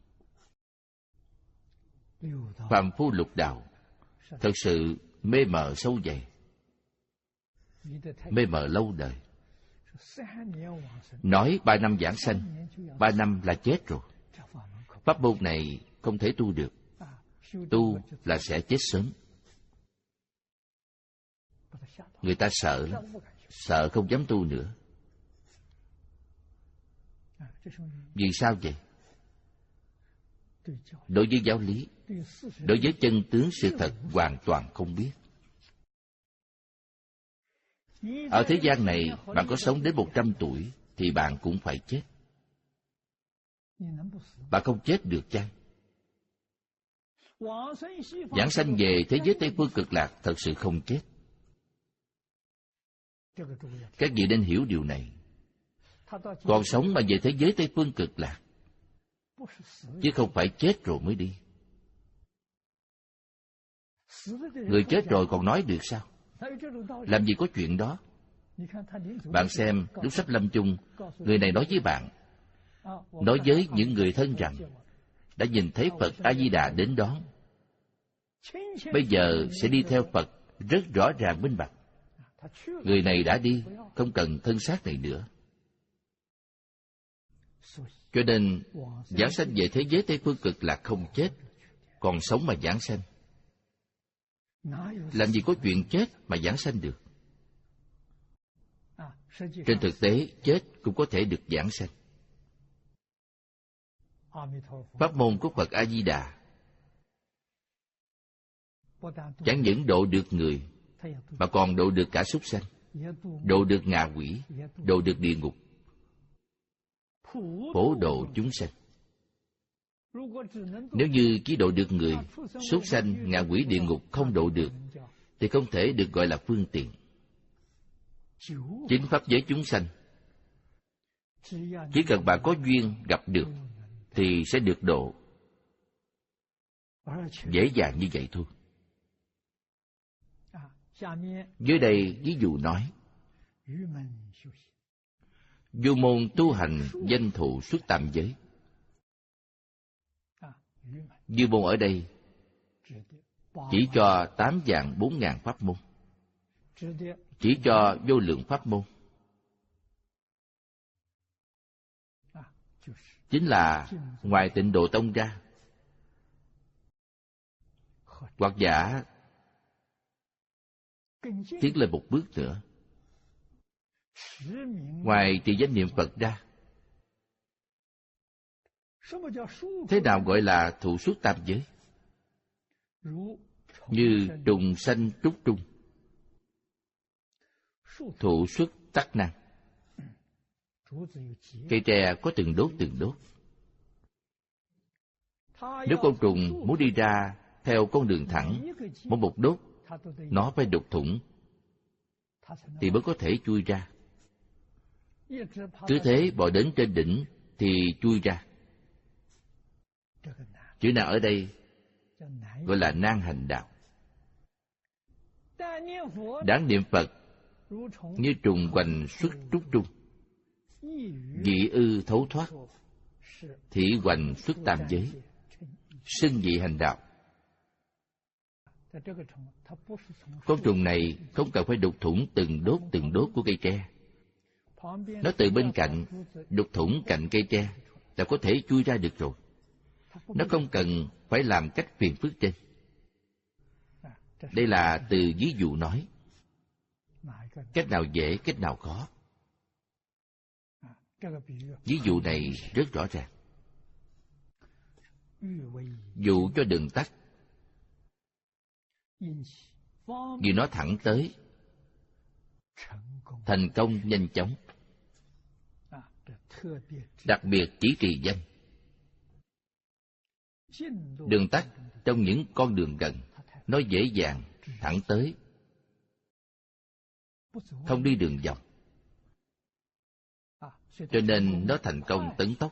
phàm phu lục đạo, thật sự mê mờ sâu dày, mê mờ lâu đời. Nói ba năm giảng sanh, ba năm là chết rồi. Pháp môn này không thể tu được. Tu là sẽ chết sớm. Người ta sợ lắm, sợ không dám tu nữa. Vì sao vậy? Đối với giáo lý, đối với chân tướng sự thật hoàn toàn không biết. Ở thế gian này, bạn có sống đến một trăm tuổi thì bạn cũng phải chết. Bạn không chết được chăng? Giảng sanh về thế giới Tây Phương Cực Lạc thật sự không chết. Các vị nên hiểu điều này. Còn sống mà về thế giới Tây Phương Cực Lạc, chứ không phải chết rồi mới đi. Người chết rồi còn nói được sao? Làm gì có chuyện đó. Bạn xem, lúc sắp lâm chung, người này nói với bạn, nói với những người thân rằng, đã nhìn thấy Phật A-di-đà đến đón. Bây giờ sẽ đi theo Phật rất rõ ràng minh bạch. Người này đã đi, không cần thân xác này nữa. Cho nên, giảng sanh về thế giới Tây Phương Cực là không chết, còn sống mà giảng sanh. Làm gì có chuyện chết mà giảng sanh được. Trên thực tế, chết cũng có thể được giảng sanh. Pháp môn của Phật A-di-đà chẳng những độ được người, mà còn độ được cả súc sanh, độ được ngạ quỷ, độ được địa ngục, phổ độ chúng sanh. Nếu như chỉ độ được người, súc sanh, ngạ quỷ, địa ngục không độ được, thì không thể được gọi là phương tiện. Chính pháp giới chúng sanh, chỉ cần bạn có duyên gặp được, thì sẽ được độ. Dễ dàng như vậy thôi. Dưới đây ví dụ nói, vô môn tu hành danh thụ xuất tam giới. Dư môn ở đây chỉ cho tám vạn bốn ngàn pháp môn, chỉ cho vô lượng pháp môn. Chính là ngoài Tịnh Độ Tông ra, hoặc giả tiến lên một bước nữa, ngoài trì danh niệm Phật ra. Thế nào gọi là thụ xuất tam giới? Như trùng sanh trúc trung, thụ xuất tắc năng. Cây tre có từng đốt từng đốt. Nếu con trùng muốn đi ra theo con đường thẳng, mỗi một đốt nó phải đục thủng thì mới có thể chui ra. Cứ thế bò đến trên đỉnh thì chui ra. Chữ nào ở đây gọi là nan hành đạo. Đáng niệm Phật như trùng hoành xuất trúc trung, dị ư thấu thoát, thị hoành xuất tam giới, xưng dị hành đạo. Con trùng này không cần phải đục thủng từng đốt từng đốt của cây tre. Nó từ bên cạnh đục thủng cạnh cây tre là có thể chui ra được rồi. Nó không cần phải làm cách phiền phức trên. Đây là từ ví dụ nói. Cách nào dễ, cách nào khó. Ví dụ này rất rõ ràng. Dụ cho đường tắt, vì nó thẳng tới, thành công nhanh chóng. Đặc biệt chỉ trì danh. Đường tắt trong những con đường gần, nó dễ dàng, thẳng tới, không đi đường vòng. Cho nên nó thành công tấn tốc.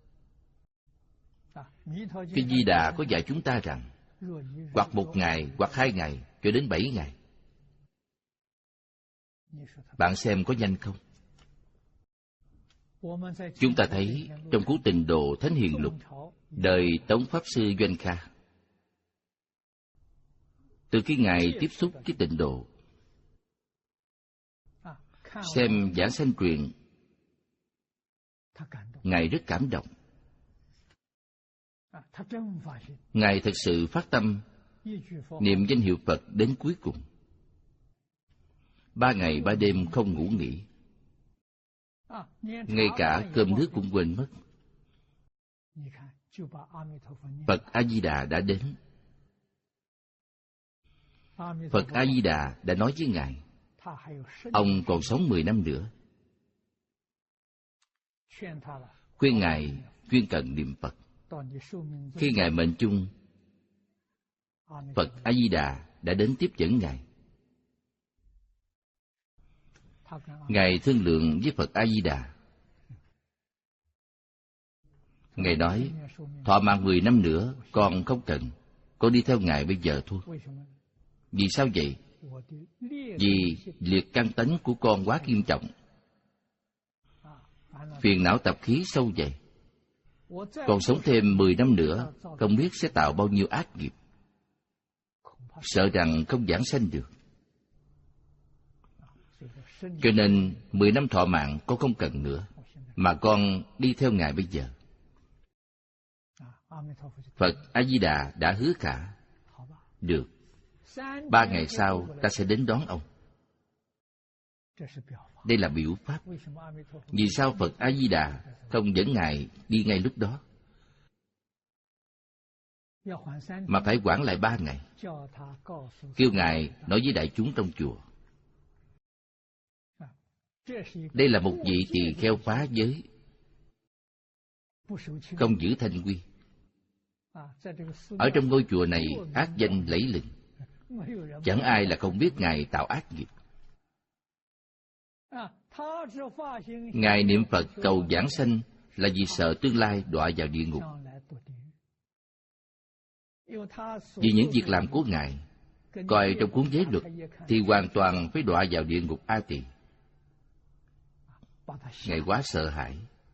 Kinh Di Đà có dạy chúng ta rằng, hoặc một ngày, hoặc hai ngày, cho đến bảy ngày. Bạn xem có nhanh không? Chúng ta thấy trong cuốn Tịnh Độ Thánh Hiền Lục, đời Tống Pháp Sư Doanh Kha, từ khi Ngài tiếp xúc với Tịnh Độ, xem giảng sanh truyện, Ngài rất cảm động. Ngài thật sự phát tâm niệm danh hiệu Phật đến cuối cùng. Ba ngày ba đêm không ngủ nghỉ. Ngay cả cơm nước cũng quên mất. Phật A-di-đà đã đến. Phật A-di-đà đã nói với Ngài, ông còn sống mười năm nữa. Khuyên Ngài chuyên cần niệm Phật. Khi Ngài mệnh chung, Phật A-di-đà đã đến tiếp dẫn Ngài. Ngài thương lượng với Phật A-di-đà. Ngài nói, thọ mạng mười năm nữa, con không cần. Con đi theo Ngài bây giờ thôi. Vì sao vậy? Vì liệt căn tánh của con quá nghiêm trọng, phiền não tập khí sâu dày. Còn sống thêm mười năm nữa, không biết sẽ tạo bao nhiêu ác nghiệp. Sợ rằng không giảng sanh được. Cho nên mười năm thọ mạng con không cần nữa, mà con đi theo Ngài bây giờ. Phật A-di-đà đã hứa cả. Được, ba ngày sau ta sẽ đến đón ông. Đây là biểu pháp. Vì sao Phật A-di-đà không dẫn Ngài đi ngay lúc đó, mà phải quản lại ba ngày, kêu Ngài nói với đại chúng trong chùa? Đây là một vị tỳ kheo phá giới, không giữ thanh quy. Ở trong ngôi chùa này ác danh lẫy lừng, chẳng ai là không biết Ngài tạo ác nghiệp. Ngài niệm Phật cầu giảng sanh là vì sợ tương lai đọa vào địa ngục. Vì những việc làm của Ngài, coi trong cuốn giới luật, thì hoàn toàn phải đọa vào địa ngục A Tỳ. Ngài quá sợ hãi.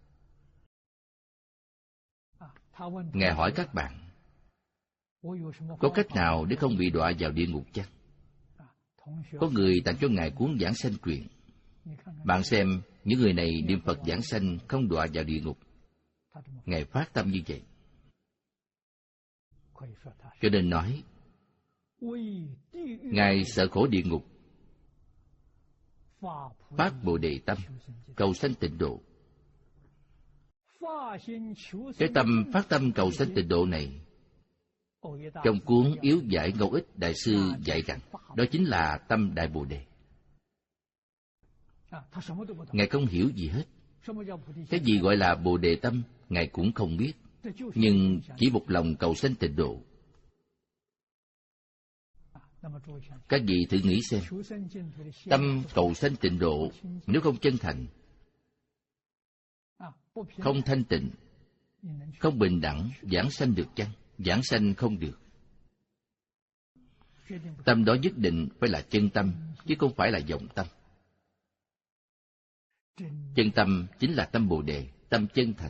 Ngài hỏi các bạn, có cách nào để không bị đọa vào địa ngục chăng? Có người tặng cho Ngài cuốn giảng sanh truyện. Bạn xem, những người này niệm Phật giảng sanh không đọa vào địa ngục. Ngài phát tâm như vậy. Cho nên nói, Ngài sợ khổ địa ngục, phát Bồ Đề tâm, cầu sanh tịnh độ. Cái tâm phát tâm cầu sanh tịnh độ này, trong cuốn Yếu Giải Ngẫu Ích Đại sư dạy rằng, đó chính là tâm Đại Bồ Đề. Ngài không hiểu gì hết. Cái gì gọi là Bồ Đề tâm, Ngài cũng không biết. Nhưng chỉ một lòng cầu sanh tịnh độ. Các vị thử nghĩ xem, tâm cầu sanh tịnh độ nếu không chân thành, không thanh tịnh, không bình đẳng, giảng sanh được chăng? Giảng sanh không được. Tâm đó nhất định phải là chân tâm, chứ không phải là vọng tâm. Chân tâm chính là tâm Bồ Đề, tâm chân thành.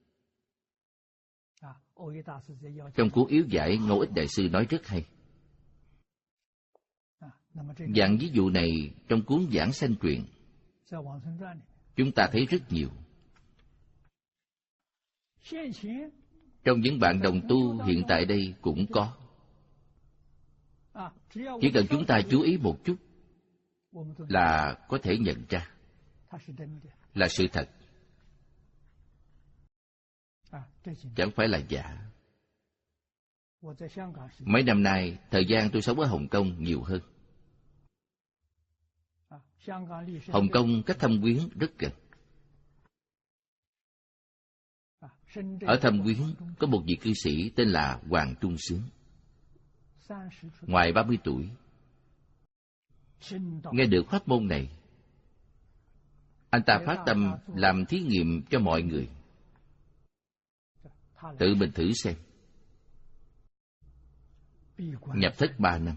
Trong cuốn Yếu Giải Ngẫu Ích Đại sư nói rất hay. Dạng ví dụ này trong cuốn Giảng Sanh Truyện chúng ta thấy rất nhiều. Trong những bạn đồng tu hiện tại đây cũng có. Chỉ cần chúng ta chú ý một chút là có thể nhận ra là sự thật, chẳng phải là giả. Mấy năm nay, thời gian tôi sống ở Hồng Kông nhiều hơn. Hồng Kông cách Thâm Quyến rất gần. Ở Thâm Quyến có một vị cư sĩ tên là Hoàng Trung Sướng. Ngoài ba mươi tuổi, nghe được pháp môn này, anh ta phát tâm làm thí nghiệm cho mọi người. Tự mình thử xem. Nhập thất ba năm.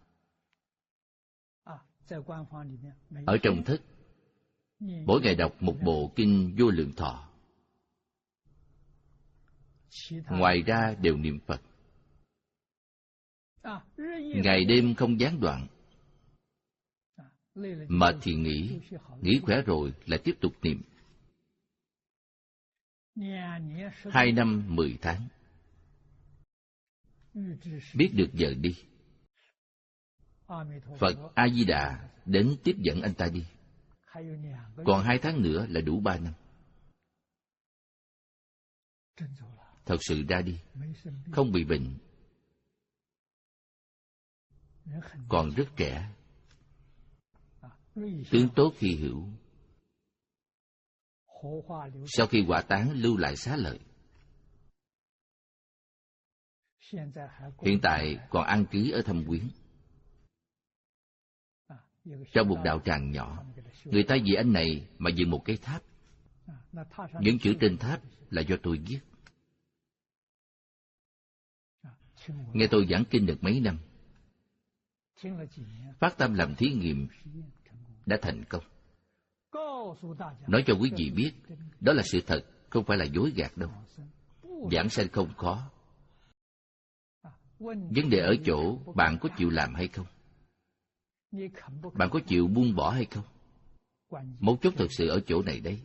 Ở trong thất, mỗi ngày đọc một bộ kinh Vô Lượng Thọ. Ngoài ra đều niệm Phật. Ngày đêm không gián đoạn. Mệt thì nghỉ, nghỉ khỏe rồi lại tiếp tục niệm. Hai năm mười tháng. Biết được giờ đi, Phật A-di-đà đến tiếp dẫn anh ta đi. Còn hai tháng nữa là đủ ba năm. Thật sự ra đi, không bị bệnh, còn rất trẻ, tướng tốt hy hữu. Sau khi hỏa táng lưu lại xá lợi. Hiện tại còn an trú ở Thâm Quyến. Trong một đạo tràng nhỏ, người ta vì anh này mà dựng một cái tháp. Những chữ trên tháp là do tôi viết. Nghe tôi giảng kinh được mấy năm, Phát tâm làm thí nghiệm đã thành công. Nói cho quý vị biết, đó là sự thật, không phải là dối gạt đâu. Giảng sanh không khó. Vấn đề ở chỗ bạn có chịu làm hay không? Bạn có chịu buông bỏ hay không? Mấu chốt thực sự ở chỗ này đấy.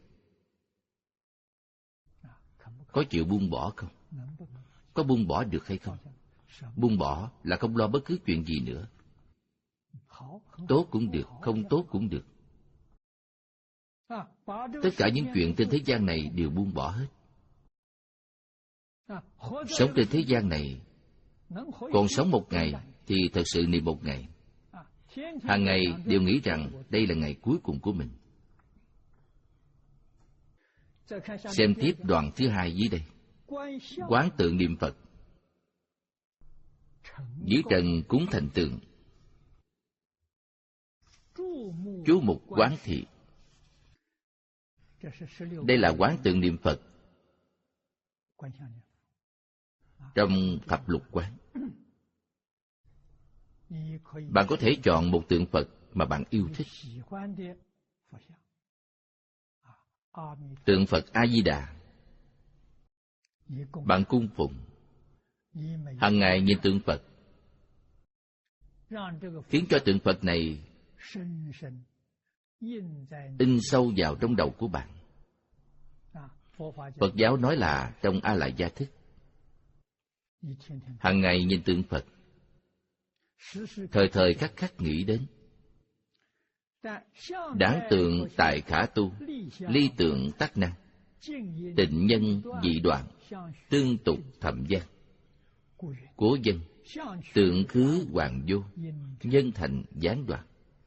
Có chịu buông bỏ không? Có buông bỏ được hay không? Buông bỏ là không lo bất cứ chuyện gì nữa. Tốt cũng được, không tốt cũng được. Tất cả những chuyện trên thế gian này đều buông bỏ hết. Sống trên thế gian này, còn sống một ngày thì thật sự niệm một ngày. Hàng ngày đều nghĩ rằng đây là ngày cuối cùng của mình. Xem tiếp đoạn thứ hai dưới đây. Quán tượng niệm Phật, dưới trần cúng thành tượng, chú mục quán thị. Đây là quán tượng niệm Phật trong thập lục quán. Bạn có thể chọn một tượng Phật mà bạn yêu thích. Tượng Phật A Di Đà, bạn cung phụng. Hằng ngày nhìn tượng Phật, khiến cho tượng Phật này in sâu vào trong đầu của bạn. Phật giáo nói là trong A Lại Gia Thức. Hằng ngày nhìn tượng Phật, thời thời khắc khắc nghĩ đến. Đáng tượng tại khả tu, ly tượng tắc năng, tịnh nhân dị đoạn, tương tục thậm gian. Cố dân, tượng khứ hoàng vô, nhân thành gián đoạn.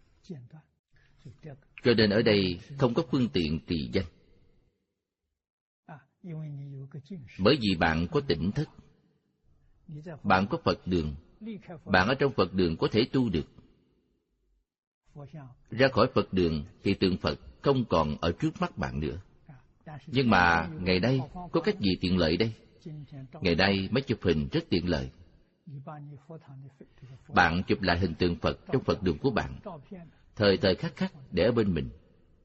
Cho nên ở đây không có phương tiện trì danh. Bởi vì bạn có tỉnh thức, bạn có Phật đường, bạn ở trong Phật đường có thể tu được. Ra khỏi Phật đường thì tượng Phật không còn ở trước mắt bạn nữa. Nhưng mà ngày nay có cách gì tiện lợi đây? Ngày nay máy chụp hình rất tiện lợi. Bạn chụp lại hình tượng Phật trong Phật đường của bạn, thời thời khắc khắc để ở bên mình,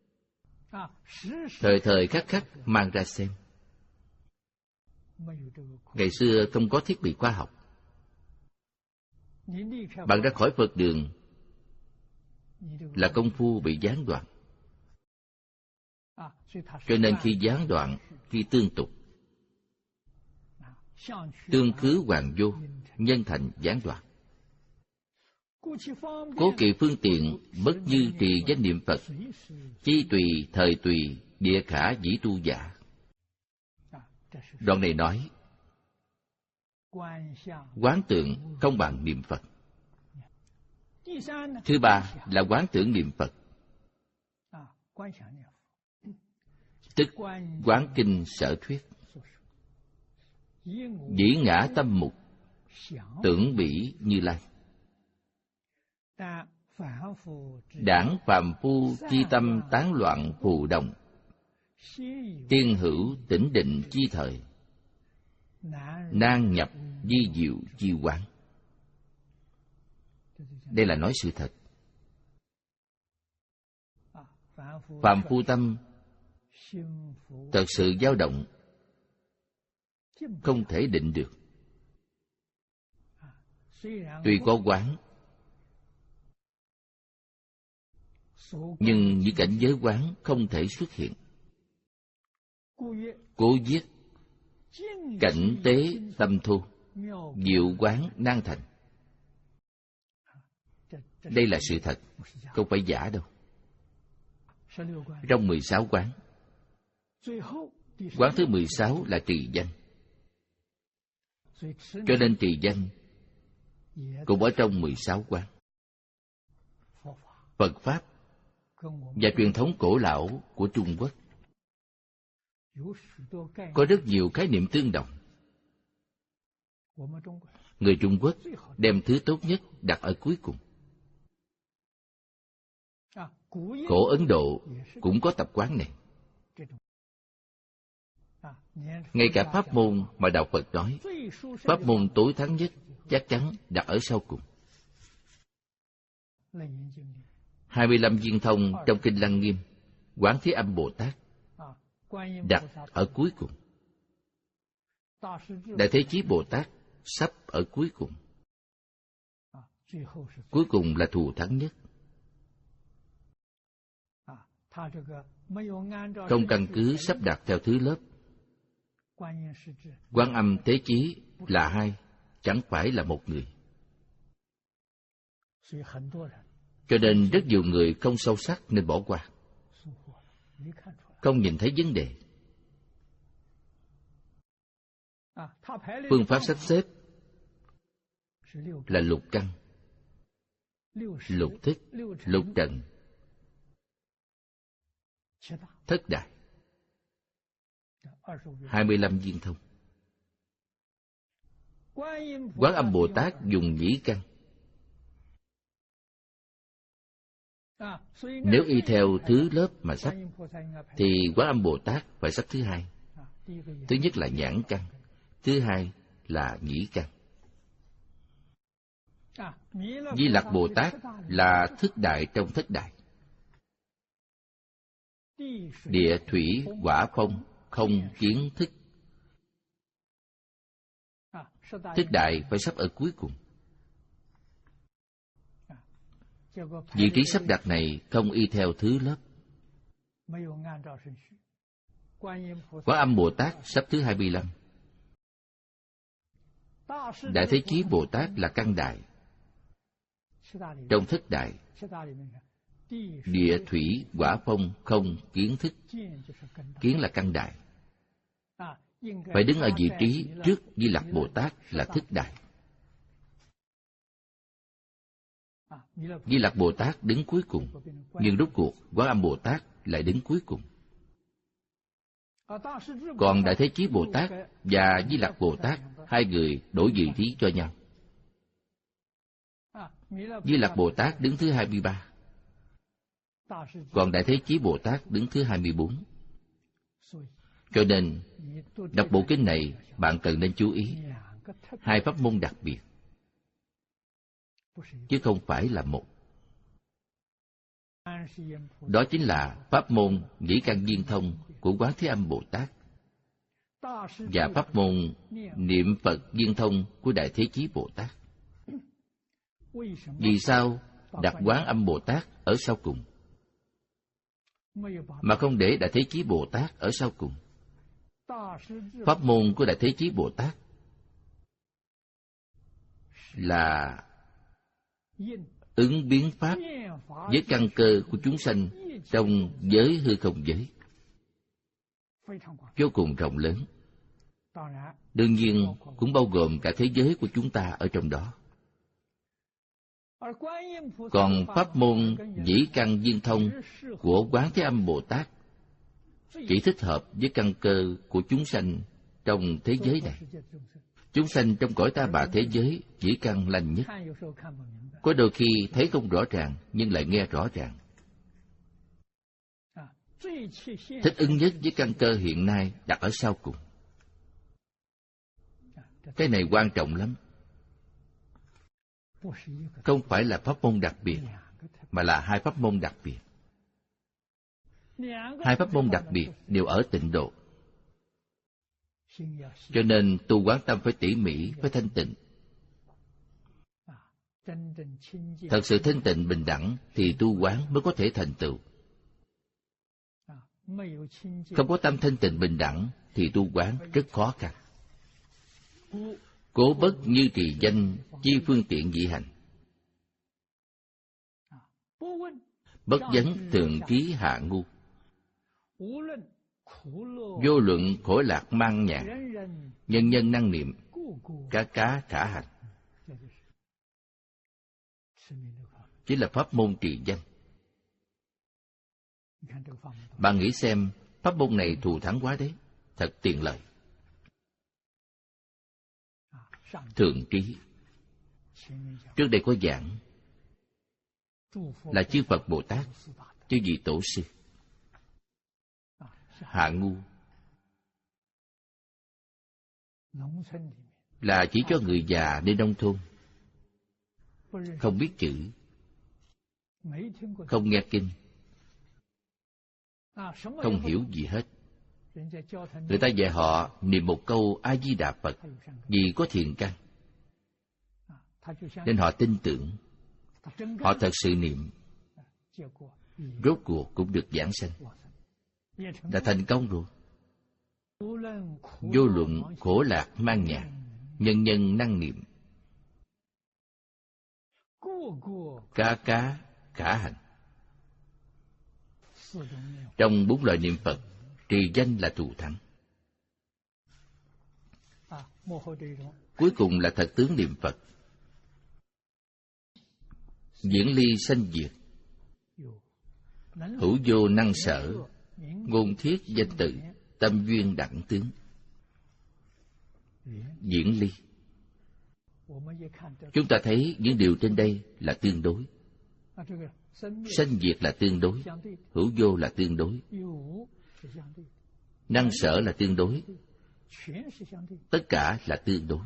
thời thời khắc khắc mang ra xem. Ngày xưa không có thiết bị khoa học. Bạn ra khỏi Phật đường là công phu bị gián đoạn. Cho nên khi gián đoạn, khi tương tục, tương khứ hoàng vô, nhân thành gián đoạn. Cố kỵ phương tiện, bất dư trì danh niệm Phật, chi tùy thời tùy, địa khả dĩ tu giả. Đoạn này nói, quán tượng không bằng niệm Phật. Thứ ba là quán tưởng niệm Phật, tức quán kinh sở thuyết. Dĩ ngã tâm mục, tưởng bỉ Như Lai. Đảng phàm phu chi tâm tán loạn phù đồng, tiên hữu tỉnh định chi thời, nan nhập di diệu chi quán. Đây là nói sự thật. Phàm phu tâm thật sự dao động, không thể định được. Tuy có quán, nhưng những cảnh giới quán không thể xuất hiện. Cố viết cảnh tế tâm thu, diệu quán nan thành. Đây là sự thật, không phải giả đâu. Trong mười sáu quán, quán thứ mười sáu là trì danh. Cho nên trì danh cũng ở trong mười sáu quán. Phật Pháp và truyền thống cổ lão của Trung Quốc có rất nhiều khái niệm tương đồng. Người Trung Quốc đem thứ tốt nhất đặt ở cuối cùng. Cổ Ấn Độ cũng có tập quán này. Ngay cả pháp môn mà Đạo Phật nói, pháp môn tối thắng nhất chắc chắn đặt ở sau cùng. hai mươi lăm viên thông trong Kinh Lăng Nghiêm, Quán Thế Âm Bồ Tát đặt ở cuối cùng. Đại Thế Chí Bồ Tát sắp ở cuối cùng. Cuối cùng là thù thắng nhất. Không căn cứ sắp đặt theo thứ lớp. Quán Âm Thế Chí là hai, chẳng phải là một người. Cho nên rất nhiều người không sâu sắc nên bỏ qua, không nhìn thấy vấn đề. Phương pháp sắp xếp là lục căn, lục thức, lục trần, thất đại, hai mươi lăm viên thông. Quán Âm Bồ Tát dùng nhĩ căn. Nếu y theo thứ lớp mà sắp, thì Quán Âm Bồ Tát phải sắp thứ hai. Thứ nhất là nhãn căn, thứ hai là nhĩ căn. Di Lặc Bồ Tát là thức đại trong thất đại. Địa, thủy, hỏa, phong, không, kiến, thức. Thức đại phải sắp ở cuối cùng. Vị trí sắp đặt này không y theo thứ lớp. Quán Âm Bồ Tát sắp thứ hai mươi lăm. Đại Thế Chí Bồ Tát là căn đại. Trong thất đại, địa, thủy, hỏa, phong, không, kiến, thức. Kiến là căn đại. Phải đứng ở vị trí trước Di Lặc Bồ Tát là thức đại. Di Lặc Bồ Tát đứng cuối cùng, nhưng rốt cuộc Quán Âm Bồ Tát lại đứng cuối cùng. Còn Đại Thế Chí Bồ Tát và Di Lặc Bồ Tát, hai người đổi vị trí cho nhau. Di Lặc Bồ Tát đứng thứ hai mươi ba, còn Đại Thế Chí Bồ Tát đứng thứ hai mươi bốn. Cho nên, đọc bộ kinh này, bạn cần nên chú ý hai pháp môn đặc biệt, chứ không phải là một. Đó chính là pháp môn nhĩ căn viên thông của Quán Thế Âm Bồ Tát và pháp môn niệm Phật viên thông của Đại Thế Chí Bồ Tát. Vì sao đặt Quán Âm Bồ Tát ở sau cùng, mà không để Đại Thế Chí Bồ Tát ở sau cùng? Pháp môn của Đại Thế Chí Bồ Tát là ứng biến pháp với căn cơ của chúng sanh trong giới hư không giới, vô cùng rộng lớn. Đương nhiên cũng bao gồm cả thế giới của chúng ta ở trong đó. Còn pháp môn nhĩ căn viên thông của Quán Thế Âm Bồ Tát chỉ thích hợp với căn cơ của chúng sanh trong thế giới này. Chúng sanh trong cõi ta bà thế giới nhĩ căn lành nhất. Có đôi khi thấy không rõ ràng nhưng lại nghe rõ ràng. Thích ứng nhất với căn cơ hiện nay đặt ở sau cùng. Cái này quan trọng lắm. Không phải là pháp môn đặc biệt, mà là hai pháp môn đặc biệt. Hai pháp môn đặc biệt đều ở tịnh độ. Cho nên tu quán tâm phải tỉ mỉ, phải thanh tịnh. Thật sự thanh tịnh bình đẳng thì tu quán mới có thể thành tựu. Không có tâm thanh tịnh bình đẳng thì tu quán rất khó khăn. Cố bất như trì danh chi phương tiện dị hành. Bất vấn thường trí hạ ngu. Vô luận khổ lạc mang nhàn. Nhân nhân năng niệm. Cá cá khả hành. Chỉ là pháp môn trì danh. Bạn nghĩ xem, pháp môn này thù thắng quá đấy, thật tiền lợi. Thượng trí. Trước đây có giảng là chư Phật Bồ Tát, chư vị tổ sư. Hạ ngu là chỉ cho người già nơi nông thôn, không biết chữ, không nghe kinh, không hiểu gì hết. Người ta dạy họ niệm một câu A-di-đà Phật vì có thiền căn, nên họ tin tưởng. Họ thật sự niệm, rốt cuộc cũng được giảng sanh, đã thành công rồi. Vô luận khổ lạc mang nhạc, nhân nhân năng niệm, cá cá khả hành. Trong bốn loại niệm Phật, trì danh là thù thắng. Cuối cùng là thật tướng niệm Phật. Diễn ly sanh diệt, hữu vô năng sở, ngôn thiết danh tự, tâm duyên đẳng tướng. Diễn ly, chúng ta thấy những điều trên đây là tương đối. Sanh diệt là tương đối, hữu vô là tương đối, năng sở là tương đối, tất cả là tương đối.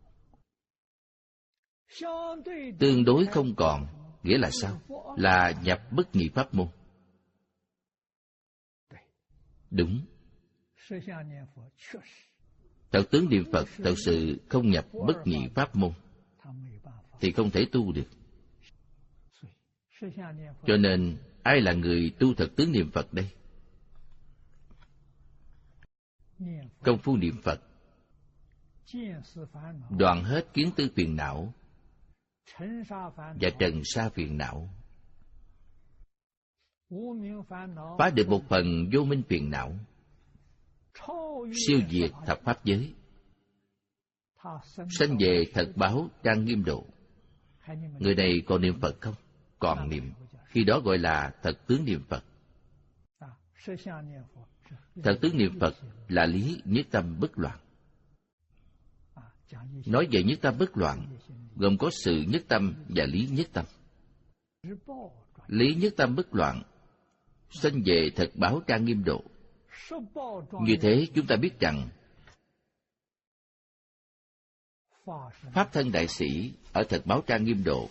Tương đối không còn nghĩa là sao? Là nhập bất nhị pháp môn. Đúng. Thật tướng niệm Phật thật sự không nhập bất nhị pháp môn thì không thể tu được. Cho nên ai là người tu thật tướng niệm Phật đây? Công phu niệm Phật đoạn hết kiến tư phiền não và trần sa phiền não, phá được một phần vô minh phiền não, siêu diệt thập pháp giới, sanh về thật báo trang nghiêm độ. Người này còn niệm Phật không? Còn niệm. Khi đó gọi là thật tướng niệm Phật. Thật tướng niệm Phật là lý nhất tâm bất loạn. Nói về nhất tâm bất loạn gồm có sự nhất tâm và lý nhất tâm. Lý nhất tâm bất loạn sanh về thật báo trang nghiêm độ. Như thế chúng ta biết rằng Pháp thân đại sĩ ở thật báo trang nghiêm độ,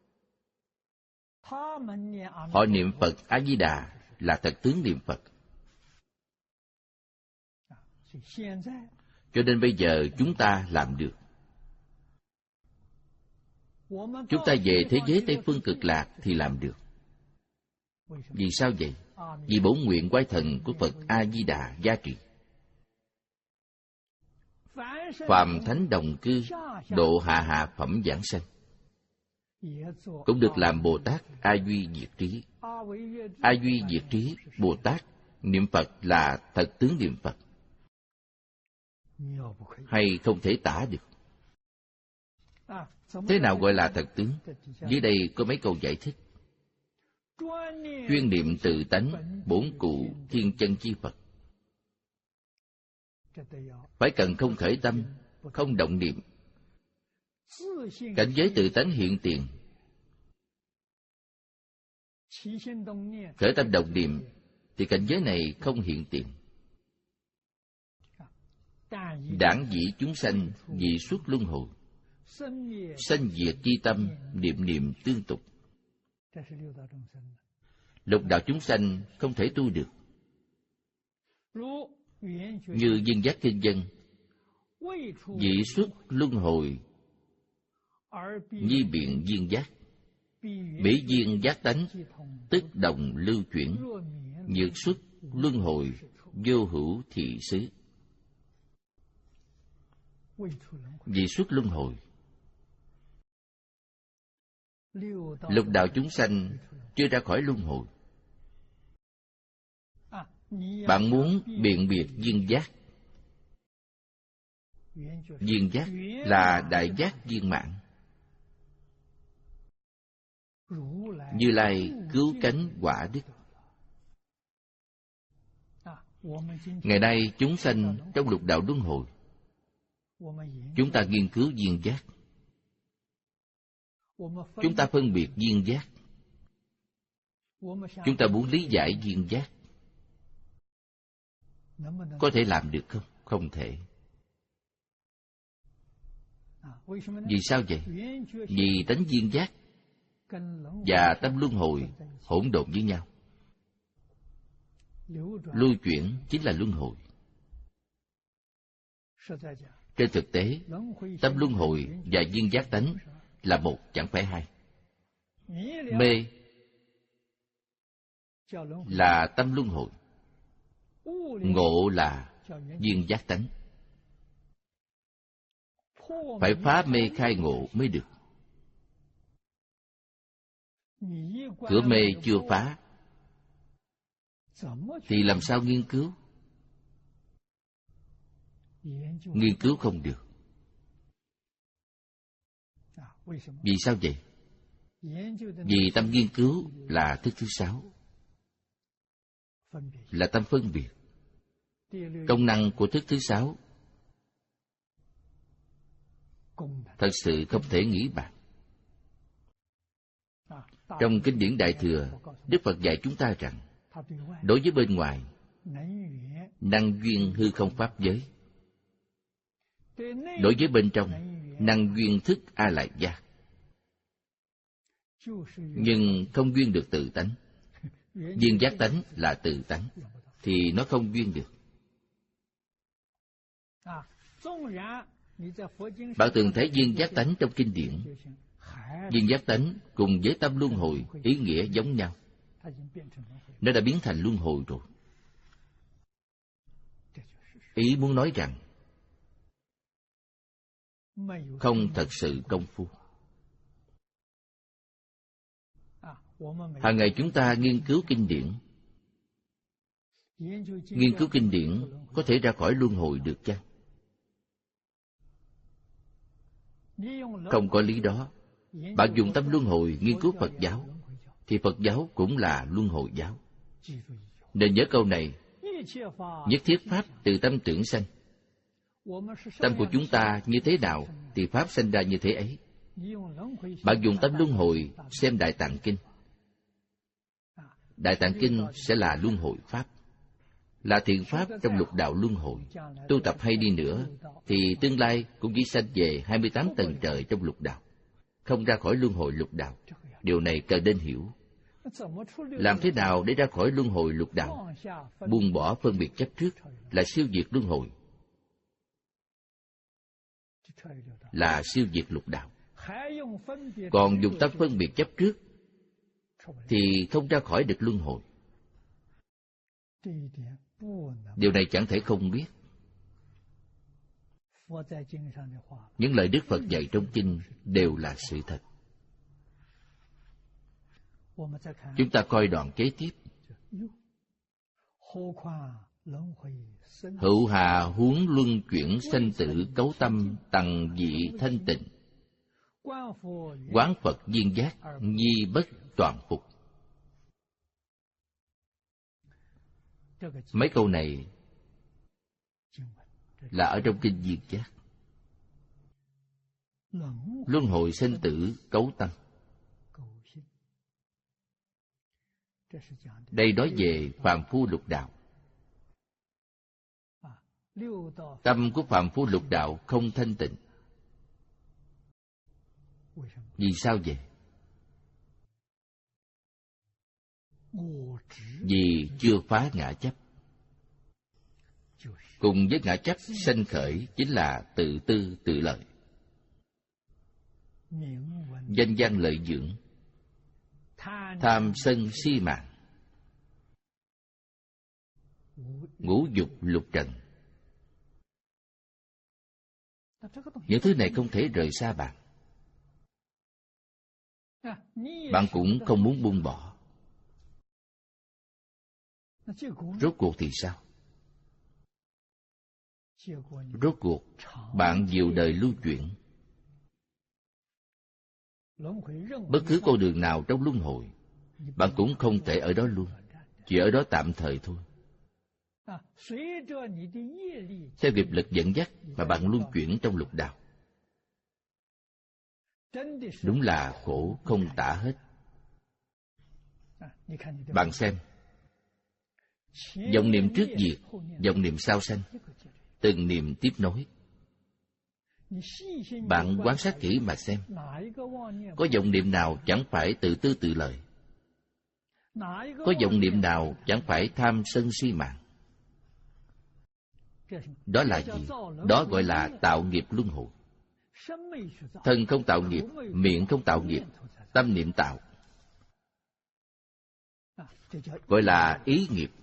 họ niệm Phật A-di-đà là thật tướng niệm Phật. Cho nên bây giờ chúng ta làm được. Chúng ta về thế giới Tây Phương Cực Lạc thì làm được. Vì sao vậy? Vì bổn nguyện quái thần của Phật A-di-đà gia trì. Phàm thánh đồng cư, độ hạ hạ phẩm giảng sanh, cũng được làm Bồ Tát A Duy Diệt Trí. A Duy Diệt Trí Bồ Tát niệm Phật là thật tướng niệm Phật, hay không thể tả được. Thế nào gọi là thật tướng? Dưới đây có mấy câu giải thích. Chuyên niệm tự tánh bổn cụ thiên chân chi Phật. Phải cần không khởi tâm, không động niệm. Cảnh giới tự tánh hiện tiền. Khởi tâm động niệm thì cảnh giới này không hiện tiền. Đảng dĩ chúng sanh dị xuất luân hồi, sanh diệt chi tâm niệm niệm tương tục. Lục đạo chúng sanh không thể tu được. Như Viên Giác Kinh Dân, dị xuất luân hồi nhi biện viên giác, bỉ viên giác tánh tức đồng lưu chuyển, nhược xuất luân hồi vô hữu thị xứ. Dị xuất luân hồi, lục đạo chúng sanh chưa ra khỏi luân hồi. Bạn muốn biện biệt viên giác. Viên giác là đại giác viên mãn. Như Lai cứu cánh quả đức. Ngày nay chúng sanh trong lục đạo luân hồi, chúng ta nghiên cứu viên giác. Chúng ta phân biệt viên giác. Chúng ta muốn lý giải viên giác. Có thể làm được không? Không thể. Vì sao vậy? Vì tánh viên giác và tâm luân hồi hỗn độn với nhau. Lưu chuyển chính là luân hồi. Trên thực tế, tâm luân hồi và duyên giác tánh là một, chẳng phải hai. Mê là tâm luân hồi, ngộ là duyên giác tánh. Phải phá mê khai ngộ mới được. Cửa mê chưa phá thì làm sao nghiên cứu? Nghiên cứu không được. Vì sao vậy? Vì tâm nghiên cứu là thức thứ sáu, là tâm phân biệt. Công năng của thức thứ sáu thật sự không thể nghĩ bàn. Trong kinh điển Đại Thừa, Đức Phật dạy chúng ta rằng đối với bên ngoài, năng duyên hư không pháp giới. Đối với bên trong, năng duyên thức A Lại Gia. Nhưng không duyên được tự tánh. Duyên giác tánh là tự tánh, thì nó không duyên được. Bạn từng thấy duyên giác tánh trong kinh điển. Duyên giác tánh cùng với tâm luân hồi ý nghĩa giống nhau. Nó đã biến thành luân hồi rồi. Ý muốn nói rằng không thật sự công phu. Hàng ngày chúng ta nghiên cứu kinh điển. Nghiên cứu kinh điển có thể ra khỏi luân hồi được chăng? Không có lý đó. Bạn dùng tâm luân hồi nghiên cứu Phật giáo, thì Phật giáo cũng là luân hồi giáo. Nên nhớ câu này: nhất thiết pháp từ tâm tưởng sanh. Tâm của chúng ta như thế nào thì pháp sanh ra như thế ấy. Bạn dùng tâm luân hồi xem Đại Tạng Kinh. Đại Tạng Kinh sẽ là luân hồi pháp, là thiện pháp trong lục đạo luân hồi. Tu tập hay đi nữa thì tương lai cũng chỉ sanh về hai mươi tám tầng trời trong lục đạo, không ra khỏi luân hồi lục đạo. Điều này cần nên hiểu. Làm thế nào để ra khỏi luân hồi lục đạo? Buông bỏ phân biệt chấp trước là siêu diệt luân hồi, là siêu diệt lục đạo. Còn dùng tâm phân biệt chấp trước thì không ra khỏi được luân hồi. Điều này chẳng thể không biết. Những lời Đức Phật dạy trong kinh đều là sự thật. Chúng ta coi đoạn kế tiếp. Hữu hà huống luân chuyển sanh tử cấu tâm tầng dị thanh tịnh. Quán Phật duyên giác nhi bất toàn phục. Mấy câu này là ở trong kinh Duyên Giác. Luân hồi sinh tử cấu tâm. Đây nói về phàm phu lục đạo. Tâm của phàm phu lục đạo không thanh tịnh. Vì sao vậy? Vì chưa phá ngã chấp. Cùng với ngã chấp sanh khởi chính là tự tư tự lợi, danh văn lợi dưỡng, tham sân si mạng, ngũ dục lục trần. Những thứ này không thể rời xa bạn. Bạn cũng không muốn buông bỏ. Rốt cuộc thì sao? Rốt cuộc bạn dịu đời lưu chuyển. Bất cứ con đường nào trong luân hồi, bạn cũng không thể ở đó luôn, chỉ ở đó tạm thời thôi. Theo nghiệp lực dẫn dắt mà bạn luân chuyển trong lục đạo. Đúng là khổ không tả hết. Bạn xem, dòng niệm trước diệt, dòng niệm sau sanh, từng niệm tiếp nối. Bạn quan sát kỹ mà xem, có vọng niệm nào chẳng phải tự tư tự lợi? Có vọng niệm nào chẳng phải tham sân si mạng? Đó là gì? Đó gọi là tạo nghiệp luân hồi. Thân không tạo nghiệp, miệng không tạo nghiệp, tâm niệm tạo, gọi là ý nghiệp.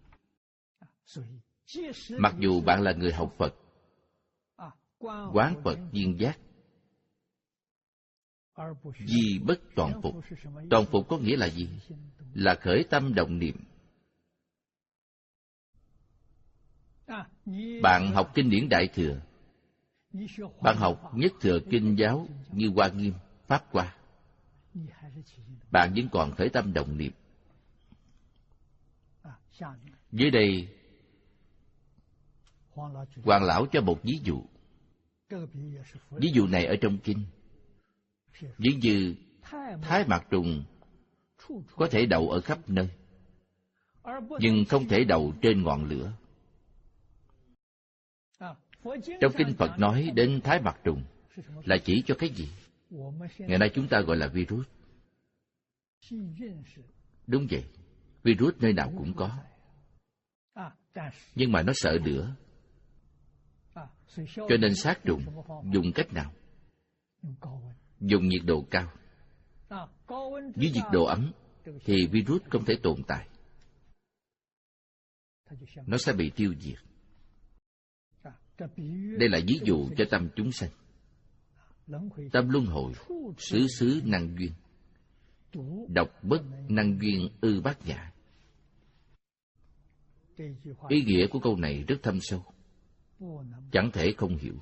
Mặc dù bạn là người học Phật, quán Phật viên giác, di bất toàn phục. Toàn phục có nghĩa là gì? Là khởi tâm động niệm. Bạn học kinh điển Đại Thừa, bạn học Nhất Thừa Kinh giáo như Hoa Nghiêm, Pháp Hoa, bạn vẫn còn khởi tâm động niệm. Dưới đây, Hoàng Lão cho một ví dụ. Ví dụ này ở trong kinh, ví như thái mạc trùng có thể đậu ở khắp nơi, nhưng không thể đậu trên ngọn lửa. Trong kinh Phật nói đến thái mạc trùng là chỉ cho cái gì? Ngày nay chúng ta gọi là virus. Đúng vậy, virus nơi nào cũng có, nhưng mà nó sợ lửa. Cho nên sát trùng dùng cách nào? Dùng nhiệt độ cao. Dưới nhiệt độ ấm thì virus không thể tồn tại, nó sẽ bị tiêu diệt. Đây là ví dụ cho tâm chúng sanh. Tâm luân hồi, xứ xứ năng duyên, độc bất năng duyên ư bát nhã. Ý nghĩa của câu này rất thâm sâu, chẳng thể không hiểu.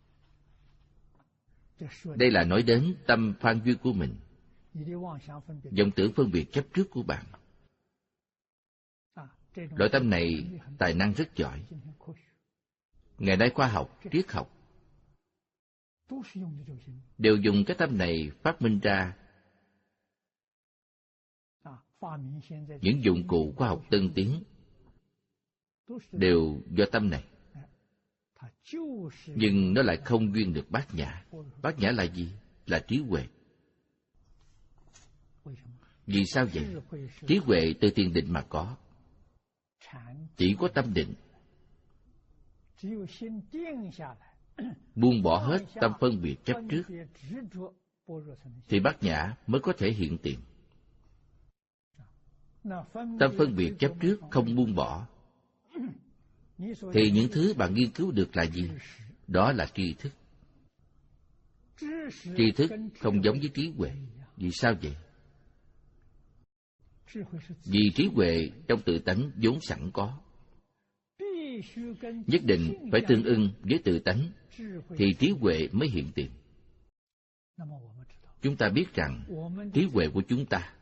Đây là nói đến tâm phan duyên của mình, vọng tưởng phân biệt chấp trước của bạn. Loại tâm này tài năng rất giỏi. Ngày nay khoa học, triết học đều dùng cái tâm này phát minh ra những dụng cụ khoa học tân tiến, đều do tâm này. Nhưng nó lại không duyên được bát nhã. Bát nhã là gì? Là trí huệ. Vì sao vậy? Trí huệ từ thiền định mà có. Chỉ có tâm định, buông bỏ hết tâm phân biệt chấp trước, thì bát nhã mới có thể hiện tiền. Tâm phân biệt chấp trước không buông bỏ, thì những thứ bạn nghiên cứu được là gì? Đó là tri thức. Tri thức không giống với trí huệ. Vì sao vậy? Vì trí huệ trong tự tánh vốn sẵn có, nhất định phải tương ưng với tự tánh, thì trí huệ mới hiện tiền. Chúng ta biết rằng trí huệ của chúng ta,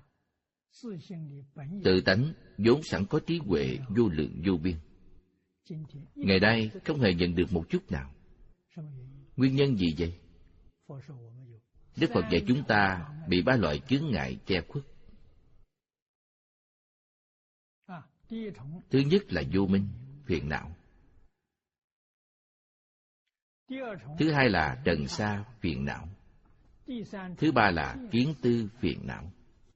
tự tánh vốn sẵn có trí huệ vô lượng vô biên. Ngày nay không hề nhận được một chút nào. Nguyên nhân gì vậy? Đức Phật dạy chúng ta bị ba loại chướng ngại che khuất. Thứ nhất là vô minh, phiền não. Thứ hai là trần sa, phiền não. Thứ ba là kiến tư, phiền não.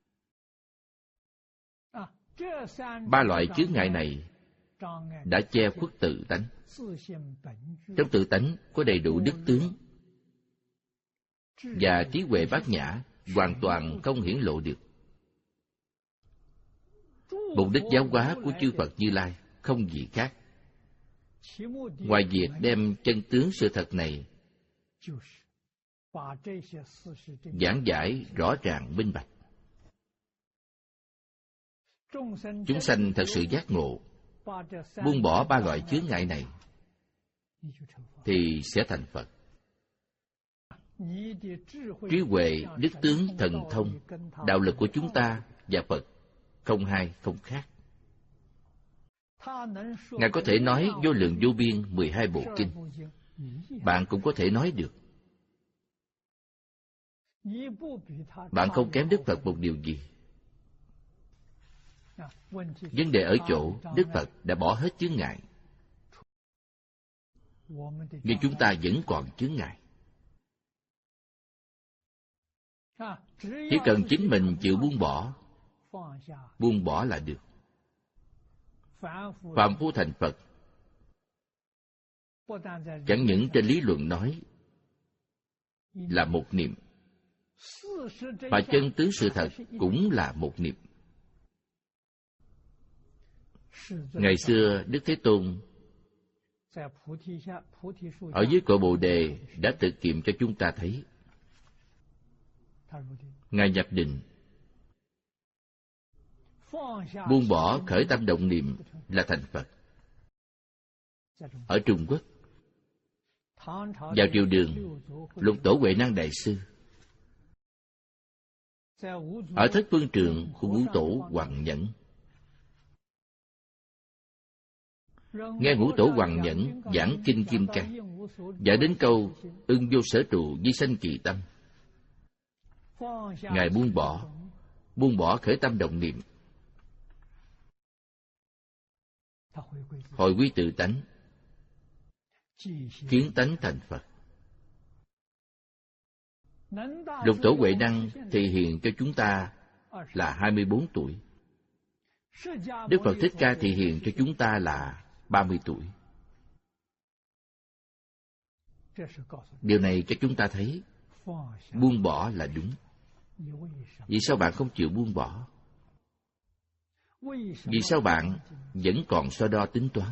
Ba loại chướng ngại này đã che khuất tự tánh. Trong tự tánh có đầy đủ đức tướng, và trí huệ bát nhã hoàn toàn không hiển lộ được. Mục đích giáo hóa của chư Phật Như Lai không gì khác, ngoài việc đem chân tướng sự thật này giảng giải rõ ràng minh bạch. Chúng sanh thật sự giác ngộ, buông bỏ ba loại chướng ngại này, thì sẽ thành Phật. Trí huệ, đức tướng, thần thông, đạo lực của chúng ta và Phật không hai không khác. Ngài có thể nói vô lượng vô biên mười hai bộ kinh, bạn cũng có thể nói được. Bạn không kém Đức Phật một điều gì. Vấn đề ở chỗ Đức Phật đã bỏ hết chướng ngại. nhưng chúng ta vẫn còn chướng ngại. Chỉ cần chính mình chịu buông bỏ, buông bỏ là được. Phàm phu thành Phật chẳng những trên lý luận nói là một niệm, mà chân tướng sự thật cũng là một niệm. Ngày xưa Đức Thế Tôn ở dưới cội Bồ Đề đã tự nghiệm cho chúng ta thấy. Ngài nhập định, buông bỏ khởi tâm động niệm là thành Phật. Ở Trung Quốc, vào triều Đường, Lục Tổ Huệ Năng Đại Sư ở Thất Phương Trượng của Ngũ Tổ Hoằng Nhẫn, nghe Ngũ Tổ Hoằng Nhẫn giảng kinh Kim Cang, giảng đến câu ưng vô sở trụ di sanh kỳ tâm. Ngài buông bỏ, buông bỏ khởi tâm động niệm, hồi quy tự tánh, kiến tánh thành Phật. Lục Tổ Huệ Năng thì hiện cho chúng ta là hai mươi bốn tuổi. Đức Phật Thích Ca thì hiện cho chúng ta là ba mươi tuổi. Điều này cho chúng ta thấy buông bỏ là đúng. Vì sao bạn không chịu buông bỏ? Vì sao bạn vẫn còn so đo tính toán?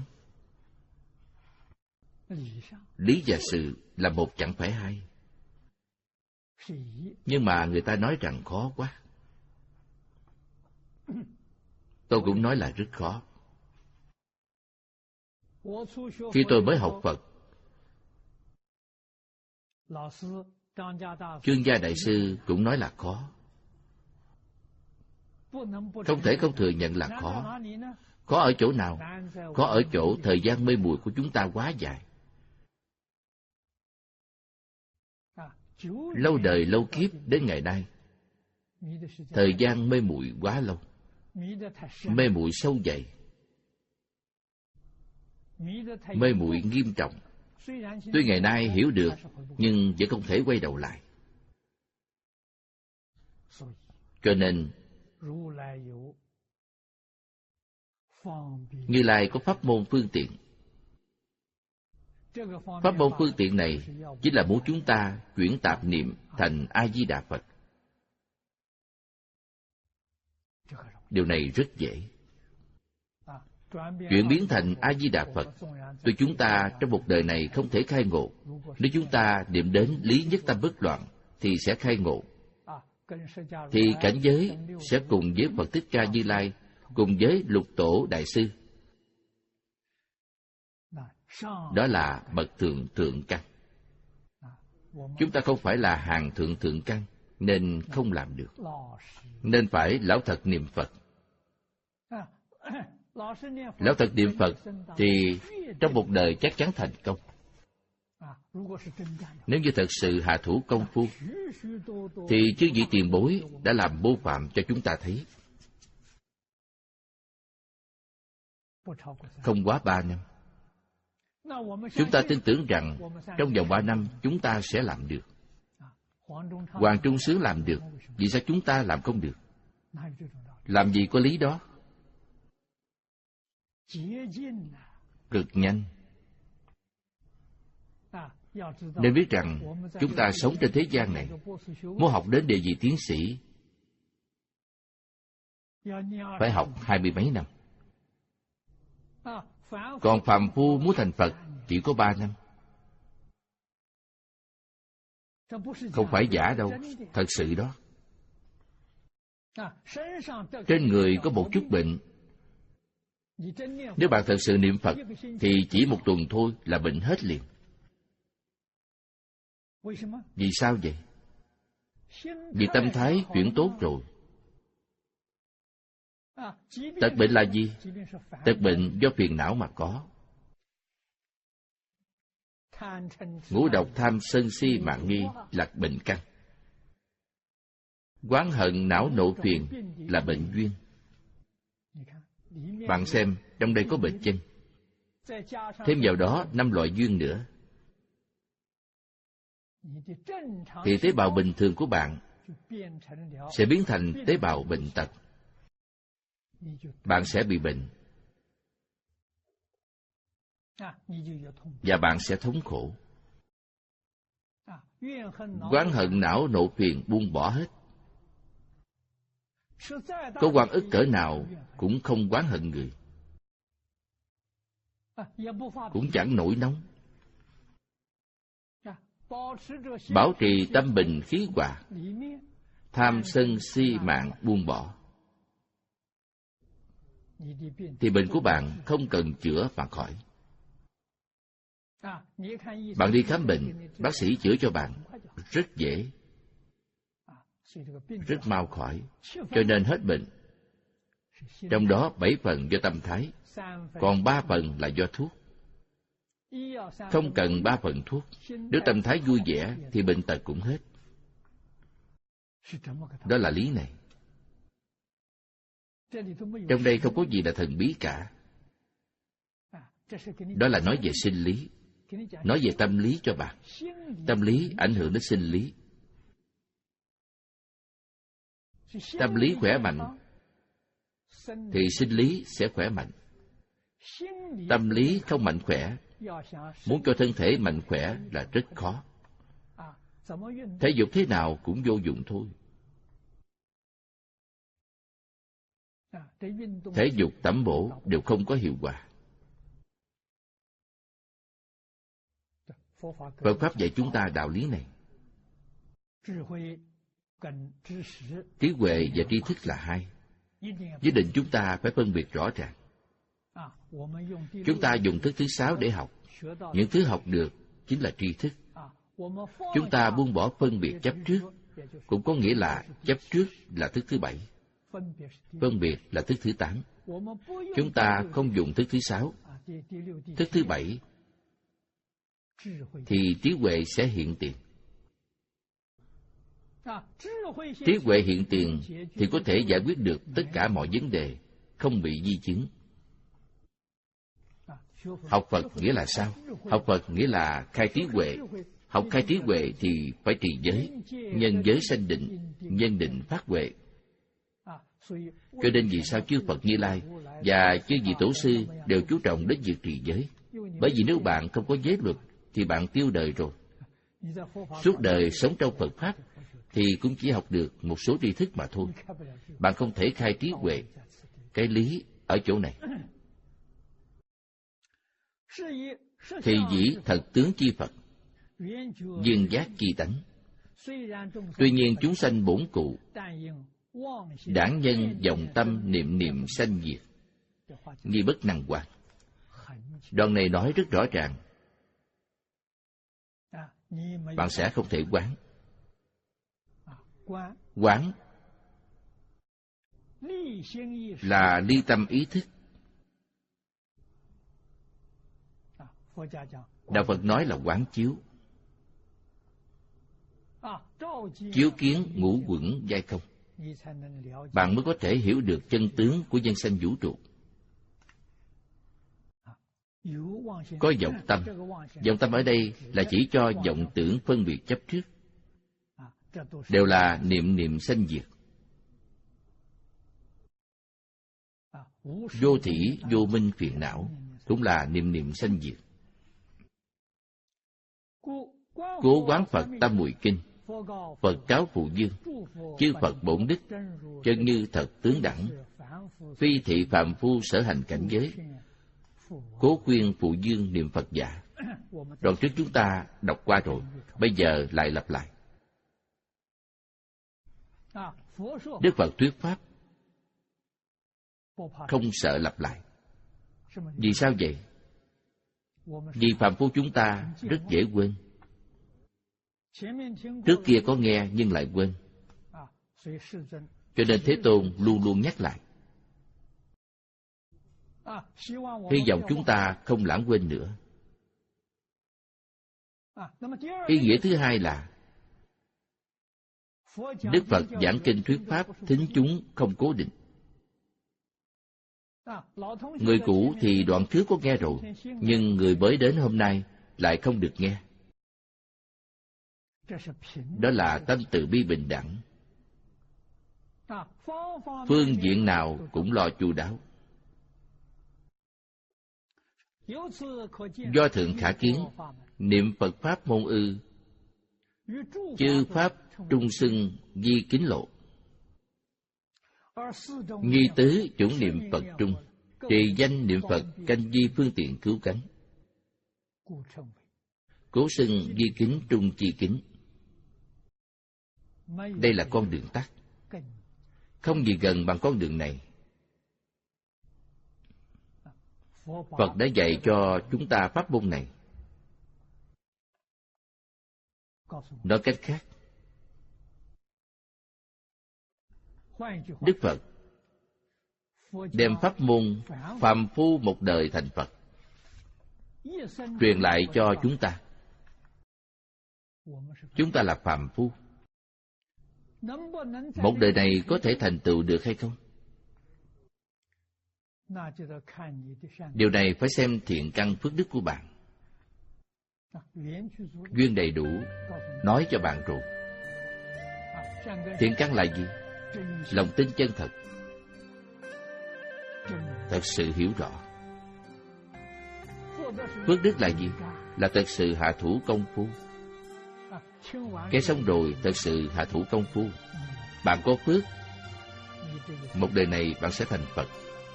Lý và sự là một chẳng phải hai. Nhưng mà người ta nói rằng khó quá. Tôi cũng nói là rất khó. Khi tôi mới học Phật, Chương Gia Đại Sư cũng nói là khó. Không thể không thừa nhận là khó. Khó ở chỗ nào? Khó ở chỗ thời gian mê muội của chúng ta quá dài. Lâu đời lâu kiếp đến ngày nay, thời gian mê muội quá lâu, mê muội sâu dày, mê muội nghiêm trọng. Tuy ngày nay hiểu được, nhưng vẫn không thể quay đầu lại. Cho nên Như Lai có pháp môn phương tiện. Pháp môn phương tiện này chính là muốn chúng ta chuyển tạp niệm thành A-di-đà Phật. Điều này rất dễ. Chuyển biến thành A-di-đà Phật, tuy chúng ta trong một đời này không thể khai ngộ, nếu chúng ta niệm đến lý nhất tâm bất loạn thì sẽ khai ngộ. Thì cảnh giới sẽ cùng với Phật Thích Ca Như Lai, cùng với Lục Tổ Đại Sư. Đó là bậc thượng thượng căn. Chúng ta không phải là hàng thượng thượng căn, nên không làm được. Nên phải lão thật niệm Phật. Lão thật niệm Phật thì trong một đời chắc chắn thành công. Nếu như thật sự hạ thủ công phu, thì chư vị tiền bối đã làm mô phạm cho chúng ta thấy. Không quá ba năm. Chúng ta tin tưởng rằng trong vòng ba năm chúng ta sẽ làm được. Hoàng Trung Sứ làm được, vì sao chúng ta làm không được? Làm gì có lý đó? Cực nhanh. Nên biết rằng chúng ta sống trên thế gian này, muốn học đến địa vị tiến sĩ phải học hai mươi mấy năm. Còn phàm phu muốn thành Phật chỉ có ba năm. Không phải giả đâu, thật sự đó. Trên người có một chút bệnh, nếu bạn thật sự niệm Phật thì chỉ một tuần thôi là bệnh hết liền. Vì sao vậy? Vì tâm thái chuyển tốt rồi. Tật bệnh là gì? Tật bệnh do phiền não mà có. Ngũ độc tham sân si mạng nghi là bệnh căn. Oán hận não nộ phiền là bệnh duyên. Bạn xem, trong đây có bệnh chân. thêm vào đó năm loại duyên nữa, thì tế bào bình thường của bạn sẽ biến thành tế bào bệnh tật. Bạn sẽ bị bệnh và bạn sẽ thống khổ. Oán hận não nộ phiền buông bỏ hết. Có oan ức cỡ nào cũng không oán hận người, cũng chẳng nổi nóng. Bảo trì tâm bình khí hòa, tham sân si mạng buông bỏ, thì bệnh của bạn không cần chữa mà khỏi. Bạn đi khám bệnh, bác sĩ chữa cho bạn rất dễ, rất mau khỏi, cho nên hết bệnh. Trong đó bảy phần do tâm thái, còn ba phần là do thuốc. Không cần ba phần thuốc. Nếu tâm thái vui vẻ thì bệnh tật cũng hết. Đó là lý này. Trong đây không có gì là thần bí cả. Đó là nói về sinh lý, nói về tâm lý cho bạn. Tâm lý ảnh hưởng đến sinh lý. Tâm lý khỏe mạnh thì sinh lý sẽ khỏe mạnh. Tâm lý không mạnh khỏe, muốn cho thân thể mạnh khỏe là rất khó. Thể dục thế nào cũng vô dụng thôi. Thể dục tẩm bổ đều không có hiệu quả. Phật Pháp dạy chúng ta đạo lý này. Trí huệ và tri thức là hai. Nhất định chúng ta phải phân biệt rõ ràng. Chúng ta dùng thức thứ sáu để học. Những thứ học được chính là tri thức. Chúng ta buông bỏ phân biệt chấp trước, cũng có nghĩa là chấp trước là thức thứ bảy, phân biệt là thức thứ tám. Chúng ta không dùng thức thứ sáu, thức thứ bảy, thì trí huệ sẽ hiện tiền. Trí huệ hiện tiền thì có thể giải quyết được tất cả mọi vấn đề, không bị di chứng. Học Phật nghĩa là sao? Học Phật nghĩa là khai trí huệ. Học khai trí huệ thì phải trì giới, nhân giới sanh định, nhân định phát huệ. Cho nên vì sao chư Phật Như Lai và chư vị tổ sư đều chú trọng đến việc trì giới? Bởi vì nếu bạn không có giới luật thì bạn tiêu đời rồi. Suốt đời sống trong Phật Pháp thì cũng chỉ học được một số tri thức mà thôi. Bạn không thể khai trí huệ. Cái lý ở chỗ này. Thì dĩ thật tướng chi Phật, duyên giác chi tánh. Tuy nhiên chúng sanh bổn cụ, đảng nhân vọng tâm niệm niệm sanh diệt, nghi bất năng quán. Đoạn này nói rất rõ ràng. Bạn sẽ không thể quán. Quán là ly tâm ý thức. Đạo Phật nói là quán chiếu. Chiếu kiến ngũ quẩn giai không, bạn mới có thể hiểu được chân tướng của nhân sanh vũ trụ. Có vọng tâm. Vọng tâm ở đây là chỉ cho vọng tưởng phân biệt chấp trước. Đều là niệm niệm sanh diệt. Vô thỉ, vô minh phiền não cũng là niệm niệm sanh diệt. Cố quán Phật Tam Muội Kinh, Phật cáo Phụ Dương, chư Phật bổn đức, chân như thật tướng đẳng, phi thị phạm phu sở hành cảnh giới, cố khuyên Phụ Dương niệm Phật giả. Đoạn trước chúng ta đọc qua rồi, bây giờ lại lặp lại. Đức Phật thuyết Pháp không sợ lặp lại. Vì sao vậy? Vì phàm phu chúng ta rất dễ quên. Trước kia có nghe nhưng lại quên. Cho nên Thế Tôn luôn luôn nhắc lại. Hy vọng chúng ta không lãng quên nữa. Ý nghĩa thứ hai là Đức Phật giảng kinh thuyết Pháp thính chúng không cố định. Người cũ thì đoạn trước có nghe rồi, nhưng người mới đến hôm nay lại không được nghe. Đó là tâm từ bi bình đẳng. Phương diện nào cũng lo chu đáo. Do thượng khả kiến, niệm Phật Pháp môn ư, chư Pháp trung xưng di kính lộ. Nghi tứ chủng niệm Phật trung, trì danh niệm Phật canh di phương tiện cứu cánh. Cố xưng di kính trung chi kính. Đây là con đường tắt, không gì gần bằng con đường này. Phật đã dạy cho chúng ta pháp môn này. Nói cách khác, Đức Phật đem pháp môn phàm phu một đời thành Phật truyền lại cho chúng ta. Chúng ta là phàm phu, một đời này có thể thành tựu được hay không? Điều này phải xem thiện căn phước đức của bạn. Duyên đầy đủ, nói cho bạn rồi. Thiện căn là gì? Lòng tin chân thật, thật sự hiểu rõ. Phước đức là gì? Là thật sự hạ thủ công phu. Cái xong rồi thật sự hạ thủ công phu. Bạn có phước, một đời này bạn sẽ thành Phật.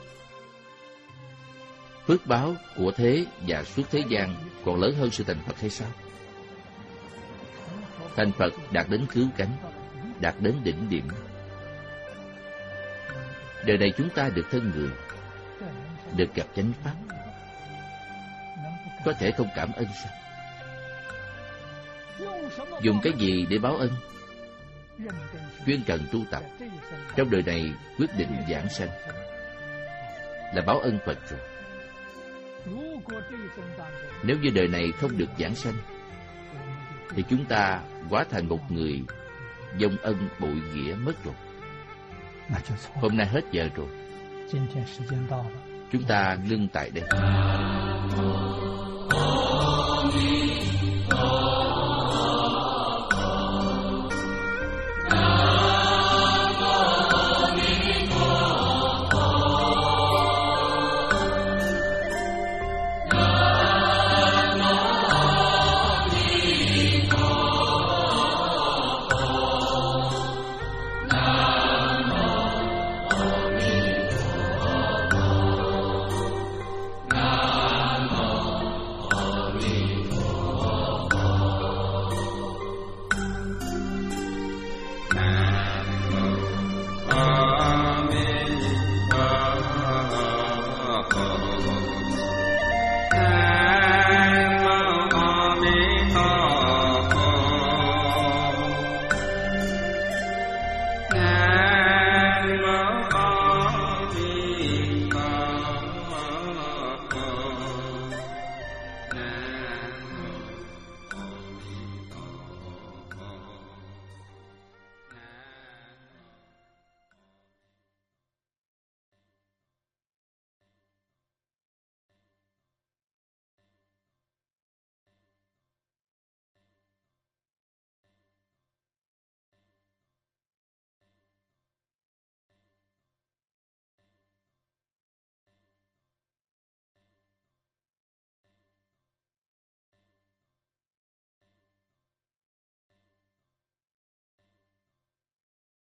Phước báo của thế và suốt thế gian còn lớn hơn sự thành Phật hay sao? Thành Phật đạt đến cứu cánh, đạt đến đỉnh điểm. Đời này chúng ta được thân người, được gặp chánh pháp, có thể không cảm ơn sao? Dùng cái gì để báo ơn? Chuyên cần tu tập, trong đời này quyết định giảng sanh, là báo ơn Phật rồi. Nếu như đời này không được giảng sanh, thì chúng ta hóa thành một người vong ân bội nghĩa mất rồi. Hôm nay hết giờ rồi, chúng ta ngưng tại đây. Nam